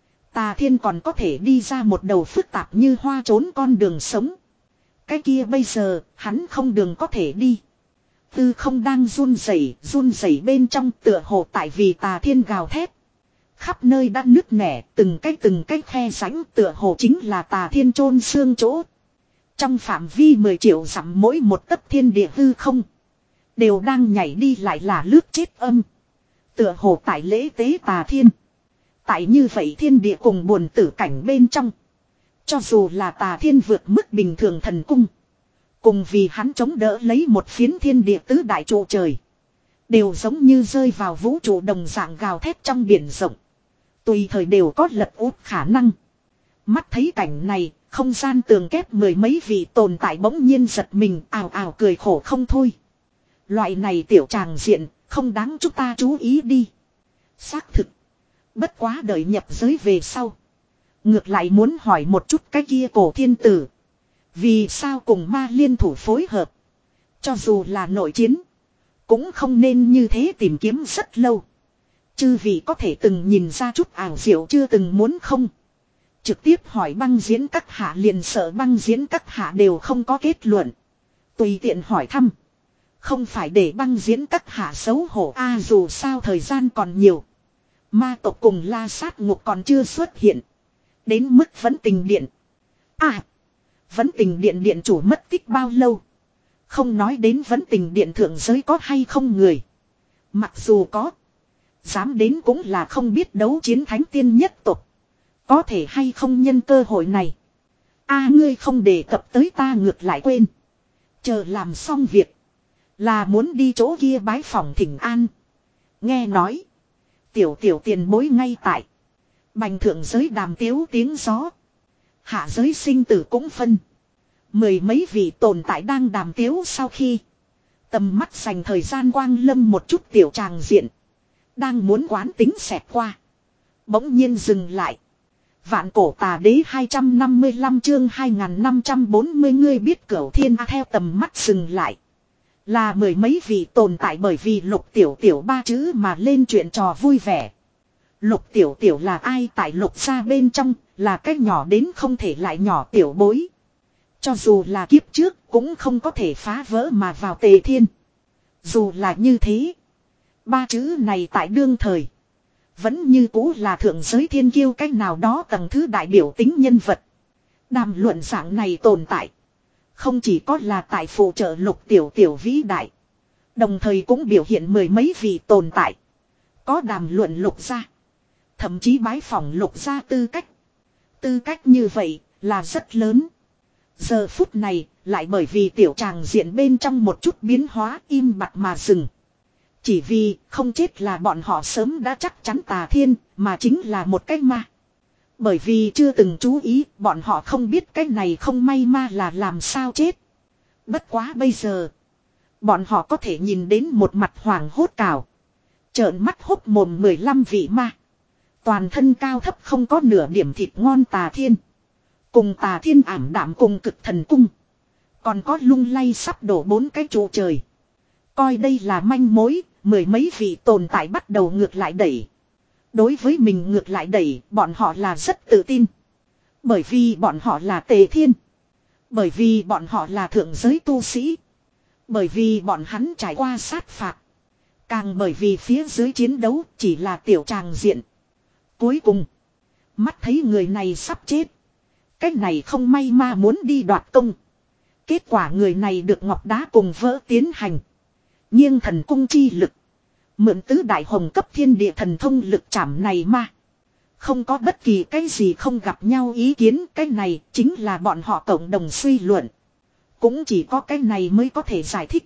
Speaker 1: Tà thiên còn có thể đi ra một đầu phức tạp như hoa trốn con đường sống. Cái kia bây giờ hắn không đường có thể đi. Tư không đang run rẩy, run rẩy bên trong tựa hồ tại vì tà thiên gào thét. Khắp nơi đã nứt nẻ, từng cái từng cái khe rãnh tựa hồ chính là tà thiên chôn xương chỗ. Trong phạm vi mười triệu dặm mỗi một tấc thiên địa hư không. Đều đang nhảy đi lại là lướt chết âm. Tựa hồ tại lễ tế tà thiên. Tại như vậy thiên địa cùng buồn tử cảnh bên trong. Cho dù là tà thiên vượt mức bình thường thần cung. Cùng vì hắn chống đỡ lấy một phiến thiên địa tứ đại trụ trời. Đều giống như rơi vào vũ trụ đồng dạng gào thét trong biển rộng. Tùy thời đều có lật úp khả năng. Mắt thấy cảnh này, không gian tường kép mười mấy vị tồn tại bỗng nhiên giật mình ào ào cười khổ không thôi. Loại này tiểu tràng diện, không đáng chúng ta chú ý đi. Xác thực. Bất quá đợi nhập giới về sau. Ngược lại muốn hỏi một chút cái kia cổ thiên tử. Vì sao cùng ma liên thủ phối hợp. Cho dù là nội chiến. Cũng không nên như thế tìm kiếm rất lâu. Chư vị có thể từng nhìn ra chút ảo diệu chưa từng muốn không. Trực tiếp hỏi băng diễn các hạ liền sợ băng diễn các hạ đều không có kết luận. Tùy tiện hỏi thăm. Không phải để băng diễn các hạ xấu hổ a dù sao thời gian còn nhiều. Ma tộc cùng la sát ngục còn chưa xuất hiện. Đến mức vẫn tình điện. À. Vẫn tình điện điện chủ mất tích bao lâu. Không nói đến vẫn tình điện thượng giới có hay không người. Mặc dù có. Dám đến cũng là không biết đấu chiến thánh tiên nhất tộc. Có thể hay không nhân cơ hội này. A ngươi không đề cập tới ta ngược lại quên. Chờ làm xong việc. Là muốn đi chỗ kia bái phòng thỉnh an. Nghe nói. Tiểu tiểu tiền bối ngay tại. Bành thượng giới đàm tiếu tiếng gió. Hạ giới sinh tử cũng phân. Mười mấy vị tồn tại đang đàm tiếu sau khi. Tầm mắt dành thời gian quang lâm một chút tiểu tràng diện. Đang muốn quán tính xẹt qua. bỗng nhiên dừng lại. Vạn cổ tà đế hai trăm năm mươi lăm chương hai nghìn năm trăm bốn mươi ngươi biết Cửu Thiên A theo tầm mắt dừng lại. Là mười mấy vị tồn tại bởi vì Lục Tiểu Tiểu ba chữ mà lên chuyện trò vui vẻ. Lục Tiểu Tiểu là ai tại Lục gia bên trong, là cái nhỏ đến không thể lại nhỏ tiểu bối. Cho dù là kiếp trước cũng không có thể phá vỡ mà vào Tề Thiên. Dù là như thế, ba chữ này tại đương thời vẫn như cũ là thượng giới thiên kiêu cách nào đó tầng thứ đại biểu tính nhân vật. Đàm luận dạng này tồn tại, không chỉ có là tại phụ trợ Lục Tiểu Tiểu vĩ đại, đồng thời cũng biểu hiện mười mấy vị tồn tại có đàm luận Lục gia, thậm chí bái phỏng Lục gia tư cách. Tư cách như vậy là rất lớn. Giờ phút này lại bởi vì tiểu tràng diện bên trong một chút biến hóa im bặt mà dừng. Chỉ vì không chết là bọn họ sớm đã chắc chắn Tà Thiên, mà chính là một cái ma. Bởi vì chưa từng chú ý, bọn họ không biết cái này không may ma là làm sao chết. Bất quá bây giờ, bọn họ có thể nhìn đến một mặt hoàng hốt cào, trợn mắt hốc mồm mười lăm vị ma. Toàn thân cao thấp không có nửa điểm thịt ngon Tà Thiên. Cùng Tà Thiên ảm đạm cùng Cực Thần Cung. Còn có lung lay sắp đổ bốn cái trụ trời. Coi đây là manh mối, mười mấy vị tồn tại bắt đầu ngược lại đẩy. Đối với mình ngược lại đẩy, bọn họ là rất tự tin. Bởi vì bọn họ là Tề Thiên. Bởi vì bọn họ là thượng giới tu sĩ. Bởi vì bọn hắn trải qua sát phạt. Càng bởi vì phía dưới chiến đấu chỉ là tiểu tràng diện. Cuối cùng, mắt thấy người này sắp chết. Cách này không may ma muốn đi đoạt công. Kết quả người này được ngọc đá cùng vỡ tiến hành. Nghiêng thần cung chi lực. Mượn tứ đại hồng cấp thiên địa thần thông lực chảm này ma. Không có bất kỳ cái gì không gặp nhau ý kiến. Cái này chính là bọn họ cộng đồng suy luận. Cũng chỉ có cái này mới có thể giải thích.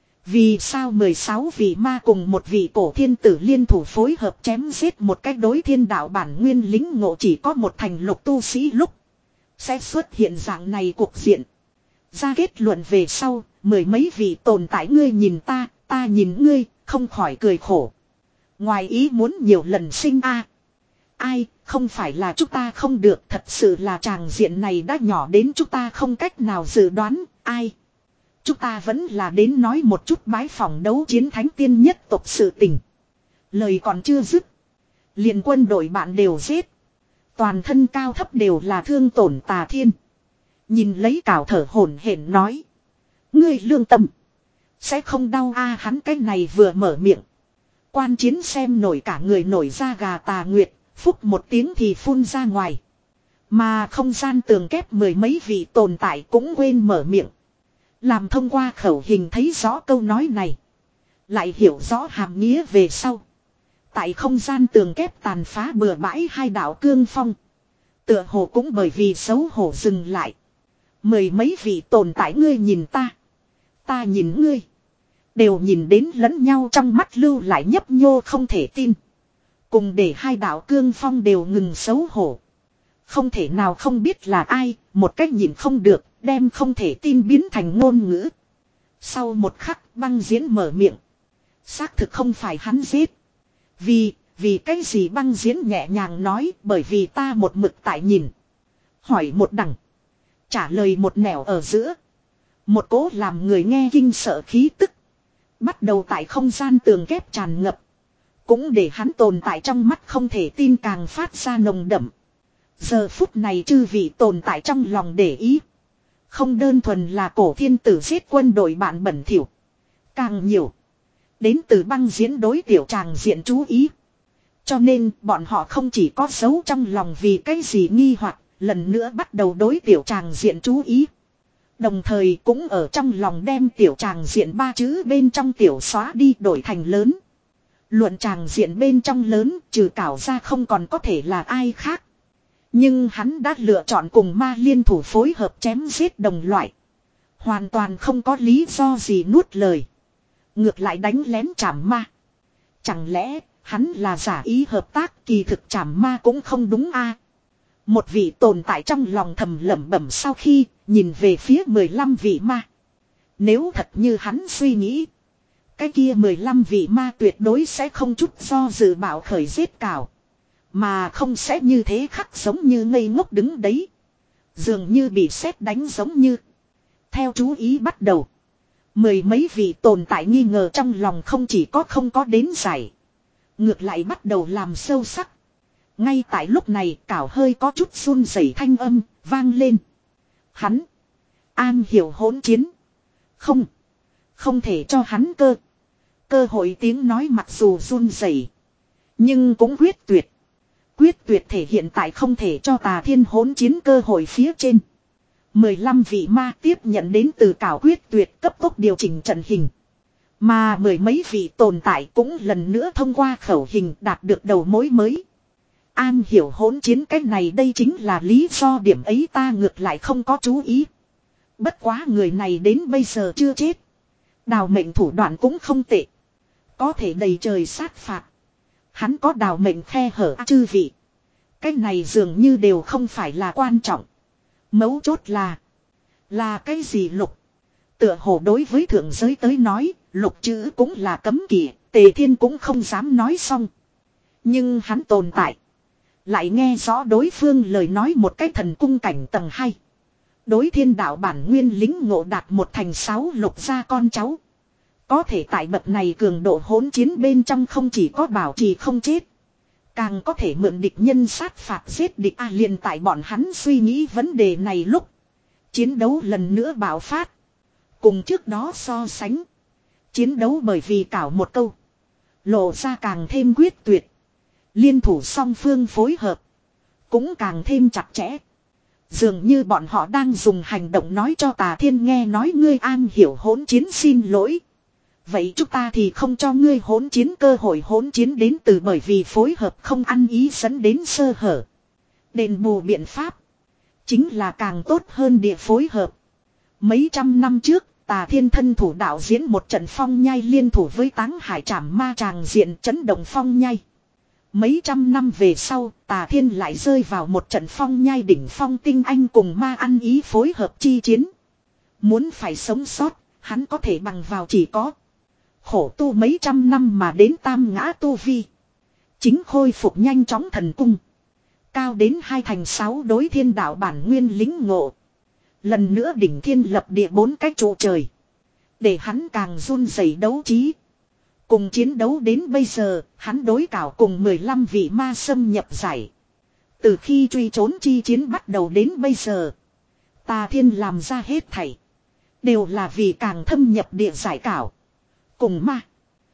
Speaker 1: Vì sao mười sáu vị ma cùng một vị cổ thiên tử liên thủ phối hợp chém giết một cách đối thiên đạo bản nguyên lính ngộ chỉ có một thành lục tu sĩ lúc. Sẽ xuất hiện dạng này cuộc diện. Ra kết luận về sau, mười mấy vị tồn tại ngươi nhìn ta, ta nhìn ngươi, không khỏi cười khổ. Ngoài ý muốn nhiều lần sinh a Ai, không phải là chúng ta không được, thật sự là tràng diện này đã nhỏ đến chúng ta không cách nào dự đoán, ai. Chúng ta vẫn là đến nói một chút bái phỏng đấu chiến thánh tiên nhất tộc sự tình. Lời còn chưa dứt. Liền quân đội bạn đều giết. Toàn thân cao thấp đều là thương tổn Tà Thiên. Nhìn lấy cào thở hổn hển nói. Ngươi lương tâm. Sẽ không đau a hắn cái này vừa mở miệng. Quan chiến xem nổi cả người nổi da gà Tà Nguyệt. Phúc một tiếng thì phun ra ngoài. Mà không gian tường kép mười mấy vị tồn tại cũng quên mở miệng. Làm thông qua khẩu hình thấy rõ câu nói này. Lại hiểu rõ hàm nghĩa về sau. Tại không gian tường kép tàn phá bừa bãi hai đạo cương phong. Tựa hồ cũng bởi vì xấu hổ dừng lại. Mười mấy vị tồn tại ngươi nhìn ta. Ta nhìn ngươi. Đều nhìn đến lẫn nhau trong mắt lưu lại nhấp nhô không thể tin. Cùng để hai đạo cương phong đều ngừng xấu hổ. Không thể nào không biết là ai, một cách nhìn không được, đem không thể tin biến thành ngôn ngữ. Sau một khắc băng diễn mở miệng. Xác thực không phải hắn giết. Vì, vì cái gì băng diễn nhẹ nhàng nói bởi vì ta một mực tại nhìn. Hỏi một đằng. Trả lời một nẻo ở giữa. Một cố làm người nghe kinh sợ khí tức. Bắt đầu tại không gian tường kép tràn ngập. Cũng để hắn tồn tại trong mắt không thể tin càng phát ra nồng đậm. Giờ phút này chư vị tồn tại trong lòng để ý. Không đơn thuần là cổ thiên tử giết quân đội bạn bẩn thỉu. Càng nhiều. Đến từ băng diễn đối tiểu tràng diện chú ý. Cho nên bọn họ không chỉ có giấu trong lòng vì cái gì nghi hoặc lần nữa bắt đầu đối tiểu tràng diện chú ý. Đồng thời cũng ở trong lòng đem tiểu tràng diện ba chữ bên trong tiểu xóa đi đổi thành lớn. Luận tràng diện bên trong lớn trừ cảo ra không còn có thể là ai khác. Nhưng hắn đã lựa chọn cùng ma liên thủ phối hợp chém giết đồng loại. Hoàn toàn không có lý do gì nuốt lời. Ngược lại đánh lén chảm ma. Chẳng lẽ hắn là giả ý hợp tác kỳ thực chảm ma cũng không đúng a? Một vị tồn tại trong lòng thầm lẩm bẩm sau khi nhìn về phía mười lăm vị ma. Nếu thật như hắn suy nghĩ. Cái kia mười lăm vị ma tuyệt đối sẽ không chút do dự bảo khởi giết cào. Mà không sẽ như thế khắc giống như ngây ngốc đứng đấy. Dường như bị sét đánh giống như. Theo chú ý bắt đầu. Mười mấy vị tồn tại nghi ngờ trong lòng không chỉ có không có đến giải. Ngược lại bắt đầu làm sâu sắc. Ngay tại lúc này Cảo hơi có chút run rẩy thanh âm vang lên. Hắn. An hiểu hỗn chiến. Không. Không thể cho hắn cơ. Cơ hội tiếng nói mặc dù run rẩy, nhưng cũng quyết tuyệt. Quyết tuyệt thể hiện tại không thể cho Tà Thiên hỗn chiến cơ hội phía trên. mười lăm vị ma tiếp nhận đến từ Cảo quyết tuyệt cấp tốc điều chỉnh trận hình. Mà mười mấy vị tồn tại cũng lần nữa thông qua khẩu hình đạt được đầu mối mới. An hiểu hỗn chiến cách này đây chính là lý do điểm ấy ta ngược lại không có chú ý. Bất quá người này đến bây giờ chưa chết. Đào mệnh thủ đoạn cũng không tệ. Có thể đầy trời sát phạt. Hắn có đào mệnh khe hở à, chư vị. Cái này dường như đều không phải là quan trọng. Mấu chốt là. Là cái gì lục? Tựa hồ đối với thượng giới tới nói, lục chữ cũng là cấm kỵ, Tề Thiên cũng không dám nói xong. Nhưng hắn tồn tại. Lại nghe rõ đối phương lời nói một cái thần cung cảnh tầng hai. Đối thiên đạo bản nguyên lính ngộ đạt một thành sáu lục gia con cháu. Có thể tại bậc này cường độ hỗn chiến bên trong không chỉ có bảo trì không chết. Càng có thể mượn địch nhân sát phạt giết địch a à, liền tại bọn hắn suy nghĩ vấn đề này lúc. Chiến đấu lần nữa bạo phát. Cùng trước đó so sánh. Chiến đấu bởi vì Cảo một câu. Lộ ra càng thêm quyết tuyệt. Liên thủ song phương phối hợp. Cũng càng thêm chặt chẽ. Dường như bọn họ đang dùng hành động nói cho Tà Thiên nghe nói ngươi an hiểu hỗn chiến xin lỗi. Vậy chúng ta thì không cho ngươi hỗn chiến cơ hội hỗn chiến đến từ bởi vì phối hợp không ăn ý dẫn đến sơ hở. Đền bù biện pháp. Chính là càng tốt hơn địa phối hợp. Mấy trăm năm trước, Tà Thiên thân thủ đạo diễn một trận phong nhai liên thủ với Táng Hải Trảm Ma tràng diện chấn động phong nhai. Mấy trăm năm về sau, Tà Thiên lại rơi vào một trận phong nhai đỉnh phong tinh anh cùng ma ăn ý phối hợp chi chiến. Muốn phải sống sót, hắn có thể bằng vào chỉ có khổ tu mấy trăm năm mà đến tam ngã tu vi. Chính khôi phục nhanh chóng thần cung. Cao đến hai thành sáu đối thiên đạo bản nguyên lính ngộ. Lần nữa đỉnh thiên lập địa bốn cái trụ trời. Để hắn càng run rẩy đấu trí. Cùng chiến đấu đến bây giờ, hắn đối Cảo cùng mười lăm vị ma xâm nhập giải. Từ khi truy trốn chi chiến bắt đầu đến bây giờ. Tà Thiên làm ra hết thảy. Đều là vì càng thâm nhập địa giải Cảo. Cùng ma.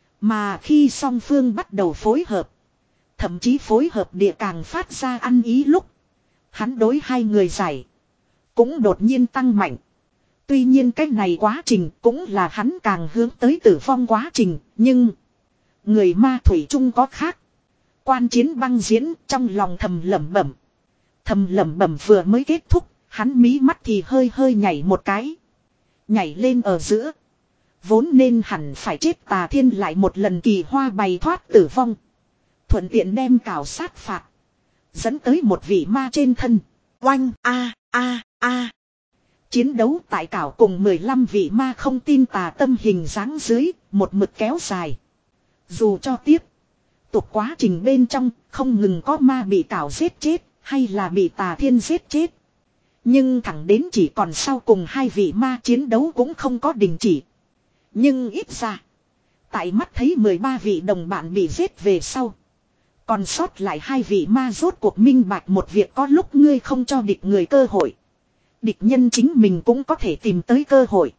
Speaker 1: Mà khi song phương bắt đầu phối hợp. Thậm chí phối hợp địa càng phát ra ăn ý lúc. Hắn đối hai người giải. Cũng đột nhiên tăng mạnh. Tuy nhiên cái này quá trình cũng là hắn càng hướng tới tử vong quá trình. Nhưng. Người ma thủy chung có khác. Quan chiến băng diễn trong lòng thầm lẩm bẩm. Thầm lẩm bẩm vừa mới kết thúc. Hắn mí mắt thì hơi hơi nhảy một cái. Nhảy lên ở giữa. Vốn nên hẳn phải chết Tà Thiên lại một lần kỳ hoa bày thoát tử vong. Thuận tiện đem Cảo sát phạt. Dẫn tới một vị ma trên thân. Oanh a a a. Chiến đấu tại Cảo cùng mười lăm vị ma không tin tà tâm hình dáng dưới. Một mực kéo dài. Dù cho tiếp. Tục quá trình bên trong không ngừng có ma bị Cảo giết chết. Hay là bị Tà Thiên giết chết. Nhưng thẳng đến chỉ còn sau cùng hai vị ma chiến đấu cũng không có đình chỉ. Nhưng ít ra. Tại mắt thấy mười ba vị đồng bạn bị giết về sau. Còn sót lại hai vị ma rốt cuộc minh bạch một việc có lúc ngươi không cho địch người cơ hội. Địch nhân chính mình cũng có thể tìm tới cơ hội.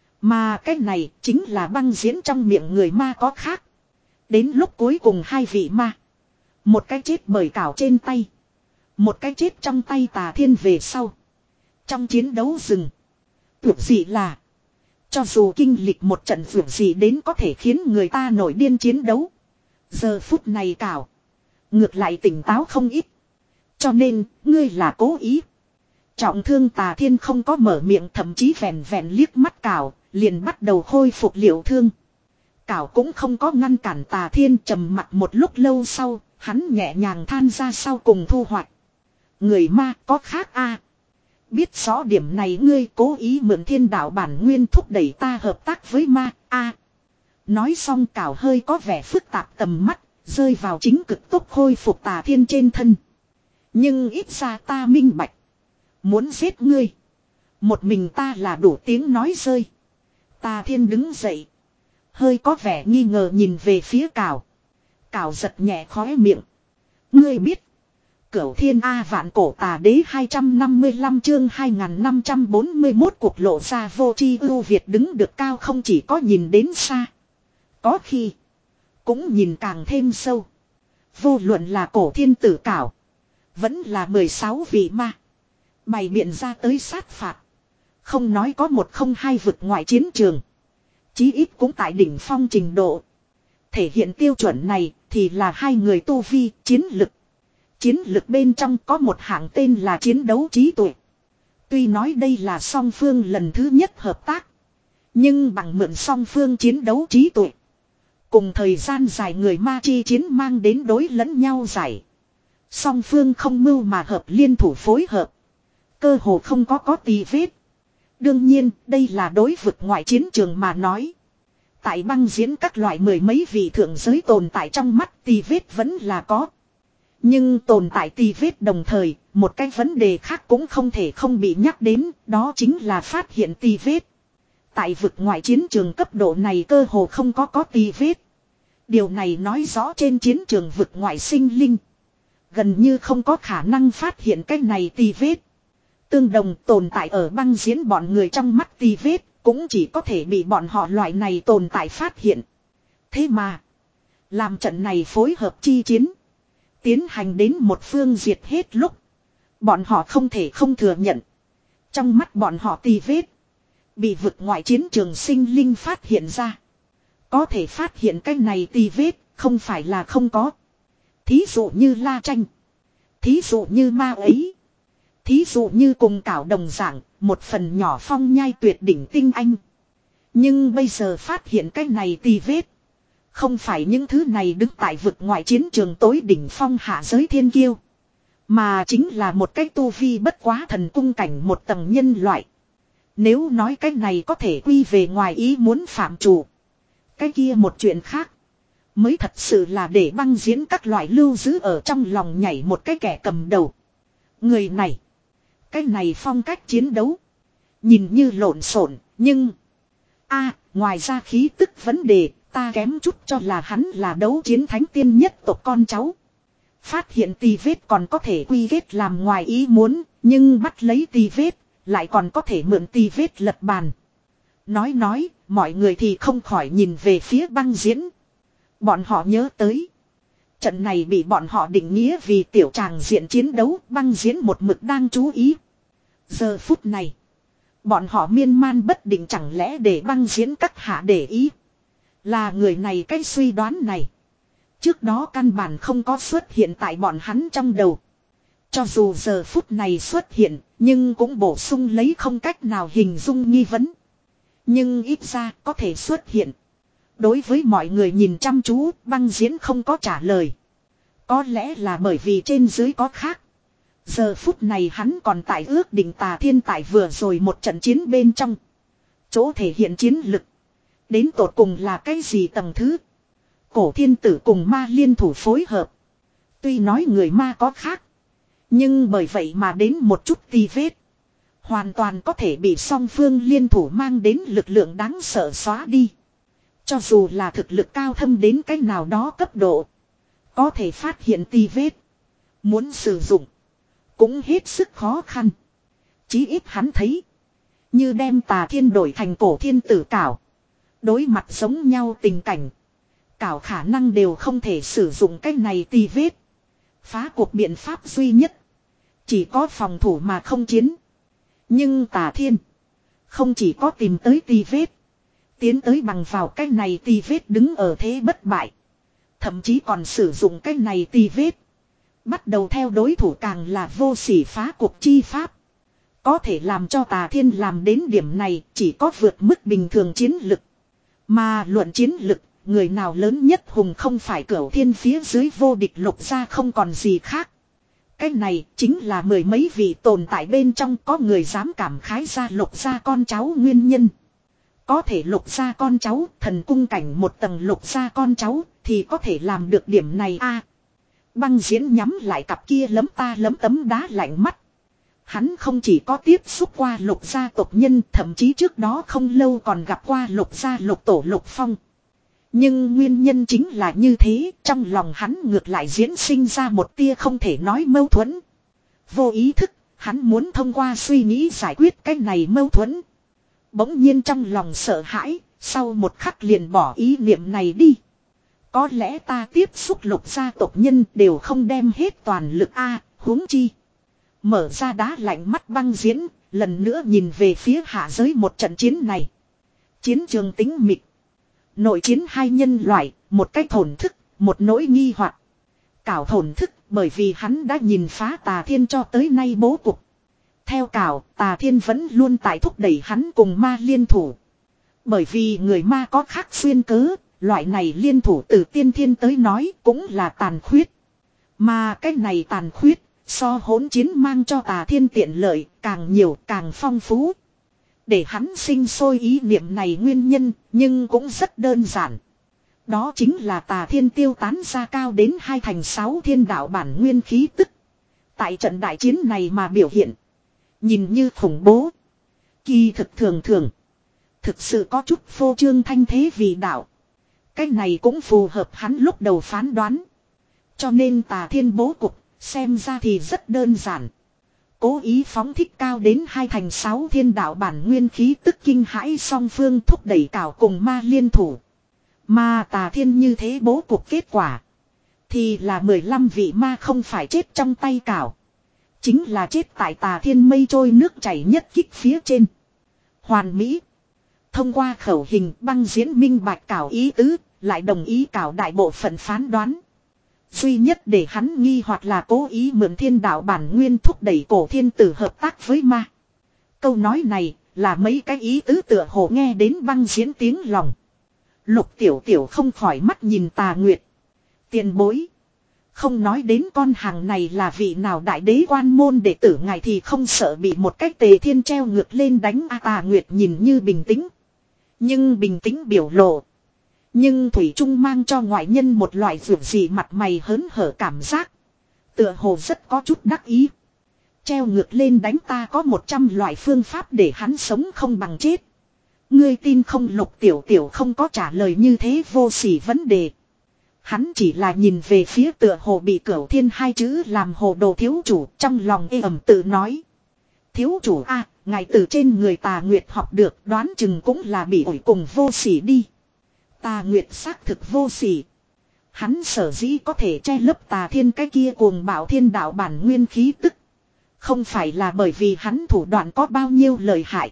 Speaker 1: Mà cái này chính là băng diễn trong miệng người ma có khác. Đến lúc cuối cùng hai vị ma. Một cái chết bởi Cảo trên tay. Một cái chết trong tay Tà Thiên về sau. Trong chiến đấu rừng. Tuyệt dị là. Cho dù kinh lịch một trận vượt gì đến có thể khiến người ta nổi điên chiến đấu. Giờ phút này Cảo. Ngược lại tỉnh táo không ít. Cho nên, ngươi là cố ý. Trọng thương Tà Thiên không có mở miệng thậm chí vẹn vẹn liếc mắt Cảo, liền bắt đầu khôi phục liệu thương. Cảo cũng không có ngăn cản Tà Thiên trầm mặt một lúc lâu sau, hắn nhẹ nhàng than ra sau cùng thu hoạch. Người ma có khác a. Biết rõ điểm này ngươi cố ý mượn thiên đạo bản nguyên thúc đẩy ta hợp tác với ma a. Nói xong Cảo hơi có vẻ phức tạp tầm mắt, Rơi vào chính cực tốc khôi phục Tà Thiên trên thân. Nhưng ít ra ta minh bạch. Muốn giết ngươi. Một mình ta là đủ tiếng nói rơi. Tà Thiên đứng dậy. Hơi có vẻ nghi ngờ nhìn về phía Cảo. Cảo giật nhẹ khóe miệng. Ngươi biết. Cửu Thiên A Vạn Cổ Tà Đế hai trăm năm mươi lăm chương hai nghìn năm trăm bốn mươi mốt cuộc lộ ra vô tri ưu Việt đứng được cao không chỉ có nhìn đến xa. Có khi. Cũng nhìn càng thêm sâu. Vô luận là cổ thiên tử Cảo. Vẫn là mười sáu vị ma. Bày biện ra tới sát phạt. Không nói có một không hai vực ngoại chiến trường. Chí ít cũng tại đỉnh phong trình độ. Thể hiện tiêu chuẩn này thì là hai người tu vi chiến lực. Chiến lực bên trong có một hạng tên là chiến đấu trí tuệ. Tuy nói đây là song phương lần thứ nhất hợp tác. Nhưng bằng mượn song phương chiến đấu trí tuệ. Cùng thời gian dài người ma chi chiến mang đến đối lẫn nhau giải. Song phương không mưu mà hợp liên thủ phối hợp. Cơ hồ không có có tì vết. Đương nhiên đây là đối vực ngoại chiến trường mà nói. Tại băng diễn các loại mười mấy vị thượng giới tồn tại trong mắt tì vết vẫn là có. Nhưng tồn tại tì vết đồng thời, một cái vấn đề khác cũng không thể không bị nhắc đến, đó chính là phát hiện tì vết. Tại vực ngoại chiến trường cấp độ này cơ hồ không có có tì vết. Điều này nói rõ trên chiến trường vực ngoại sinh linh. Gần như không có khả năng phát hiện cái này tì vết. Tương đồng tồn tại ở băng diễn bọn người trong mắt tì vết, cũng chỉ có thể bị bọn họ loại này tồn tại phát hiện. Thế mà, làm trận này phối hợp chi chiến. Tiến hành đến một phương diệt hết lúc. Bọn họ không thể không thừa nhận. Trong mắt bọn họ tì vết. Bị vực ngoại chiến trường sinh linh phát hiện ra. Có thể phát hiện cái này tì vết. Không phải là không có. Thí dụ như La Tranh. Thí dụ như Ma ấy. Thí dụ như cùng Cảo đồng dạng. Một phần nhỏ phong nhai tuyệt đỉnh tinh anh. Nhưng bây giờ phát hiện cái này tì vết. Không phải những thứ này đứng tại vực ngoại chiến trường tối đỉnh phong hạ giới thiên kiêu. Mà chính là một cái tu vi bất quá thần cung cảnh một tầng nhân loại. Nếu nói cái này có thể quy về ngoài ý muốn phạm chủ. Cái kia một chuyện khác. Mới thật sự là để băng diễn các loại lưu giữ ở trong lòng nhảy một cái kẻ cầm đầu. Người này. Cái này phong cách chiến đấu. Nhìn như lộn xộn nhưng. a ngoài ra khí tức vấn đề. Ta kém chút cho là hắn là đấu chiến thánh tiên nhất tộc con cháu. Phát hiện tì vết còn có thể quy kết làm ngoài ý muốn. Nhưng bắt lấy tì vết. Lại còn có thể mượn tì vết lật bàn. Nói nói. Mọi người thì không khỏi nhìn về phía băng diễn. Bọn họ nhớ tới. Trận này bị bọn họ định nghĩa vì tiểu tràng diện chiến đấu. Băng diễn một mực đang chú ý. Giờ phút này. Bọn họ miên man bất định chẳng lẽ để băng diễn các hạ để ý. Là người này cái suy đoán này. Trước đó căn bản không có xuất hiện tại bọn hắn trong đầu. Cho dù giờ phút này xuất hiện, nhưng cũng bổ sung lấy không cách nào hình dung nghi vấn. Nhưng ít ra có thể xuất hiện. Đối với mọi người nhìn chăm chú, băng diễn không có trả lời. Có lẽ là bởi vì trên dưới có khác. Giờ phút này hắn còn tại ước định Tà Thiên tại vừa rồi một trận chiến bên trong. Chỗ thể hiện chiến lực. Đến tột cùng là cái gì tầng thứ. Cổ thiên tử cùng ma liên thủ phối hợp. Tuy nói người ma có khác. Nhưng bởi vậy mà đến một chút tì vết. Hoàn toàn có thể bị song phương liên thủ mang đến lực lượng đáng sợ xóa đi. Cho dù là thực lực cao thâm đến cái nào đó cấp độ. Có thể phát hiện tì vết. Muốn sử dụng. Cũng hết sức khó khăn. Chí ít hắn thấy. Như đem Tà Thiên đổi thành cổ thiên tử Cảo. Đối mặt giống nhau tình cảnh. Cảo khả năng đều không thể sử dụng cái này tì vết. Phá cuộc biện pháp duy nhất. Chỉ có phòng thủ mà không chiến. Nhưng Tà Thiên. Không chỉ có tìm tới tì vết. Tiến tới bằng vào cái này tì vết đứng ở thế bất bại. Thậm chí còn sử dụng cái này tì vết. Bắt đầu theo đối thủ càng là vô sỉ phá cuộc chi pháp. Có thể làm cho Tà Thiên làm đến điểm này chỉ có vượt mức bình thường chiến lực. Mà luận chiến lực, người nào lớn nhất hùng không phải Cửu Thiên phía dưới vô địch Lục Gia không còn gì khác. Cái này chính là mười mấy vị tồn tại bên trong có người dám cảm khái ra Lục Gia con cháu nguyên nhân. Có thể Lục Gia con cháu, thần cung cảnh một tầng Lục Gia con cháu, thì có thể làm được điểm này a. Băng Diễn nhắm lại cặp kia lấm ta lấm tấm đá lạnh mắt. Hắn không chỉ có tiếp xúc qua Lục gia tộc nhân, thậm chí trước đó không lâu còn gặp qua Lục gia Lục tổ Lục Phong. Nhưng nguyên nhân chính là như thế, trong lòng hắn ngược lại diễn sinh ra một tia không thể nói mâu thuẫn. Vô ý thức, hắn muốn thông qua suy nghĩ giải quyết cái này mâu thuẫn. Bỗng nhiên trong lòng sợ hãi, sau một khắc liền bỏ ý niệm này đi. Có lẽ ta tiếp xúc Lục gia tộc nhân đều không đem hết toàn lực a, huống chi. Mở ra đá lạnh mắt Băng Diễn, lần nữa nhìn về phía hạ giới một trận chiến này. Chiến trường tĩnh mịch. Nội chiến hai nhân loại, một cái thổn thức, một nỗi nghi hoặc. Cảo thổn thức, bởi vì hắn đã nhìn phá Tà Thiên cho tới nay bố cục. Theo Cảo, Tà Thiên vẫn luôn tại thúc đẩy hắn cùng ma liên thủ. Bởi vì người ma có khác xuyên cớ, loại này liên thủ từ tiên thiên tới nói cũng là tàn khuyết. Mà cái này tàn khuyết, so hỗn chiến mang cho Tà Thiên tiện lợi, càng nhiều càng phong phú. Để hắn sinh sôi ý niệm này nguyên nhân, nhưng cũng rất đơn giản. Đó chính là Tà Thiên tiêu tán ra cao đến hai thành sáu thiên đạo bản nguyên khí tức. Tại trận đại chiến này mà biểu hiện. Nhìn như khủng bố. Kỳ thực thường thường. Thực sự có chút phô trương thanh thế vì đạo. Cái này cũng phù hợp hắn lúc đầu phán đoán. Cho nên Tà Thiên bố cục, xem ra thì rất đơn giản. Cố ý phóng thích cao đến hai thành sáu thiên đạo bản nguyên khí tức kinh hãi song phương thúc đẩy Cảo cùng ma liên thủ. Mà Tà Thiên như thế bố cục kết quả. Thì là mười lăm vị ma không phải chết trong tay Cảo. Chính là chết tại Tà Thiên mây trôi nước chảy nhất kích phía trên. Hoàn mỹ. Thông qua khẩu hình Băng Diễn minh bạch Cảo ý tứ, lại đồng ý Cảo đại bộ phận phán đoán. Duy nhất để hắn nghi hoặc là cố ý mượn thiên đạo bản nguyên thúc đẩy cổ thiên tử hợp tác với ma. Câu nói này là mấy cái ý tứ tựa hồ nghe đến Băng Diễn tiếng lòng. Lục Tiểu Tiểu không khỏi mắt nhìn Tà Nguyệt. Tiền bối. Không nói đến con hàng này là vị nào đại đế quan môn đệ tử ngài thì không sợ bị một cách Tề Thiên treo ngược lên đánh a. Tà Nguyệt nhìn như bình tĩnh. Nhưng bình tĩnh biểu lộ. Nhưng Thủy Trung mang cho ngoại nhân một loại vượt dị mặt mày hớn hở cảm giác. Tựa hồ rất có chút đắc ý. Treo ngược lên đánh ta có một trăm loại phương pháp để hắn sống không bằng chết. Ngươi tin không? Lục Tiểu Tiểu không có trả lời như thế vô sỉ vấn đề. Hắn chỉ là nhìn về phía tựa hồ bị Cửu Thiên hai chữ làm hồ đồ thiếu chủ, trong lòng ê ẩm tự nói. Thiếu chủ a, à, ngài từ trên người Tà Nguyệt học được đoán chừng cũng là bị ổi cùng vô sỉ đi. Tà Nguyệt xác thực vô sỉ. Hắn sở dĩ có thể che lấp Tà Thiên cái kia cuồng bạo thiên đạo bản nguyên khí tức. Không phải là bởi vì hắn thủ đoạn có bao nhiêu lợi hại.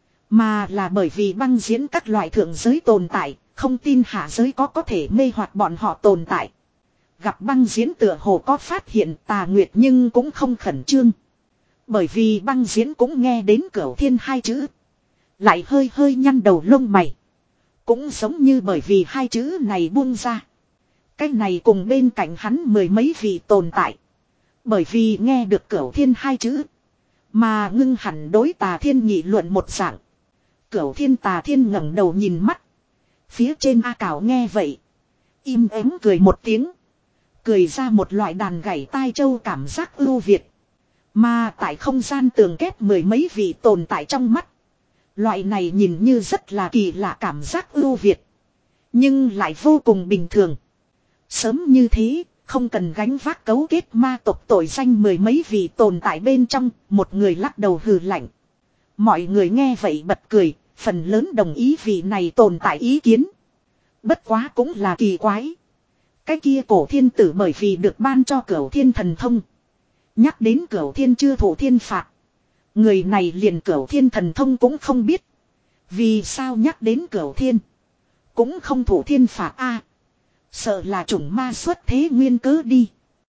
Speaker 1: Mà là bởi vì Băng Diễn các loại thượng giới tồn tại, không tin hạ giới có có thể mê hoặc bọn họ tồn tại. Gặp Băng Diễn tựa hồ có phát hiện Tà Nguyệt nhưng cũng không khẩn trương. Bởi vì Băng Diễn cũng nghe đến Cửu Thiên hai chữ. Lại hơi hơi nhăn đầu lông mày. Cũng giống như bởi vì hai chữ này buông ra. Cái này cùng bên cạnh hắn mười mấy vị tồn tại. Bởi vì nghe được Cửu Thiên hai chữ. Mà ngưng hẳn đối Tà Thiên nghị luận một dạng. Cửu Thiên Tà Thiên ngẩng đầu nhìn mắt. Phía trên A Cảo nghe vậy. Im ắng cười một tiếng. Cười ra một loại đàn gảy tai châu cảm giác ưu việt. Mà tại không gian tường kép mười mấy vị tồn tại trong mắt. Loại này nhìn như rất là kỳ lạ cảm giác ưu việt. Nhưng lại vô cùng bình thường. Sớm như thế, không cần gánh vác cấu kết ma tộc tội danh mười mấy vị tồn tại bên trong, một người lắc đầu hừ lạnh. Mọi người nghe vậy bật cười, phần lớn đồng ý vị này tồn tại ý kiến. Bất quá cũng là kỳ quái. Cái kia cổ thiên tử bởi vì được ban cho Cửu Thiên thần thông. Nhắc đến Cửu Thiên chưa thụ thiên phạt. Người này liền Cửu Thiên thần thông cũng không biết. Vì sao nhắc đến Cửu Thiên cũng không thụ thiên phạt a? Sợ là chủng ma xuất thế nguyên cớ đi.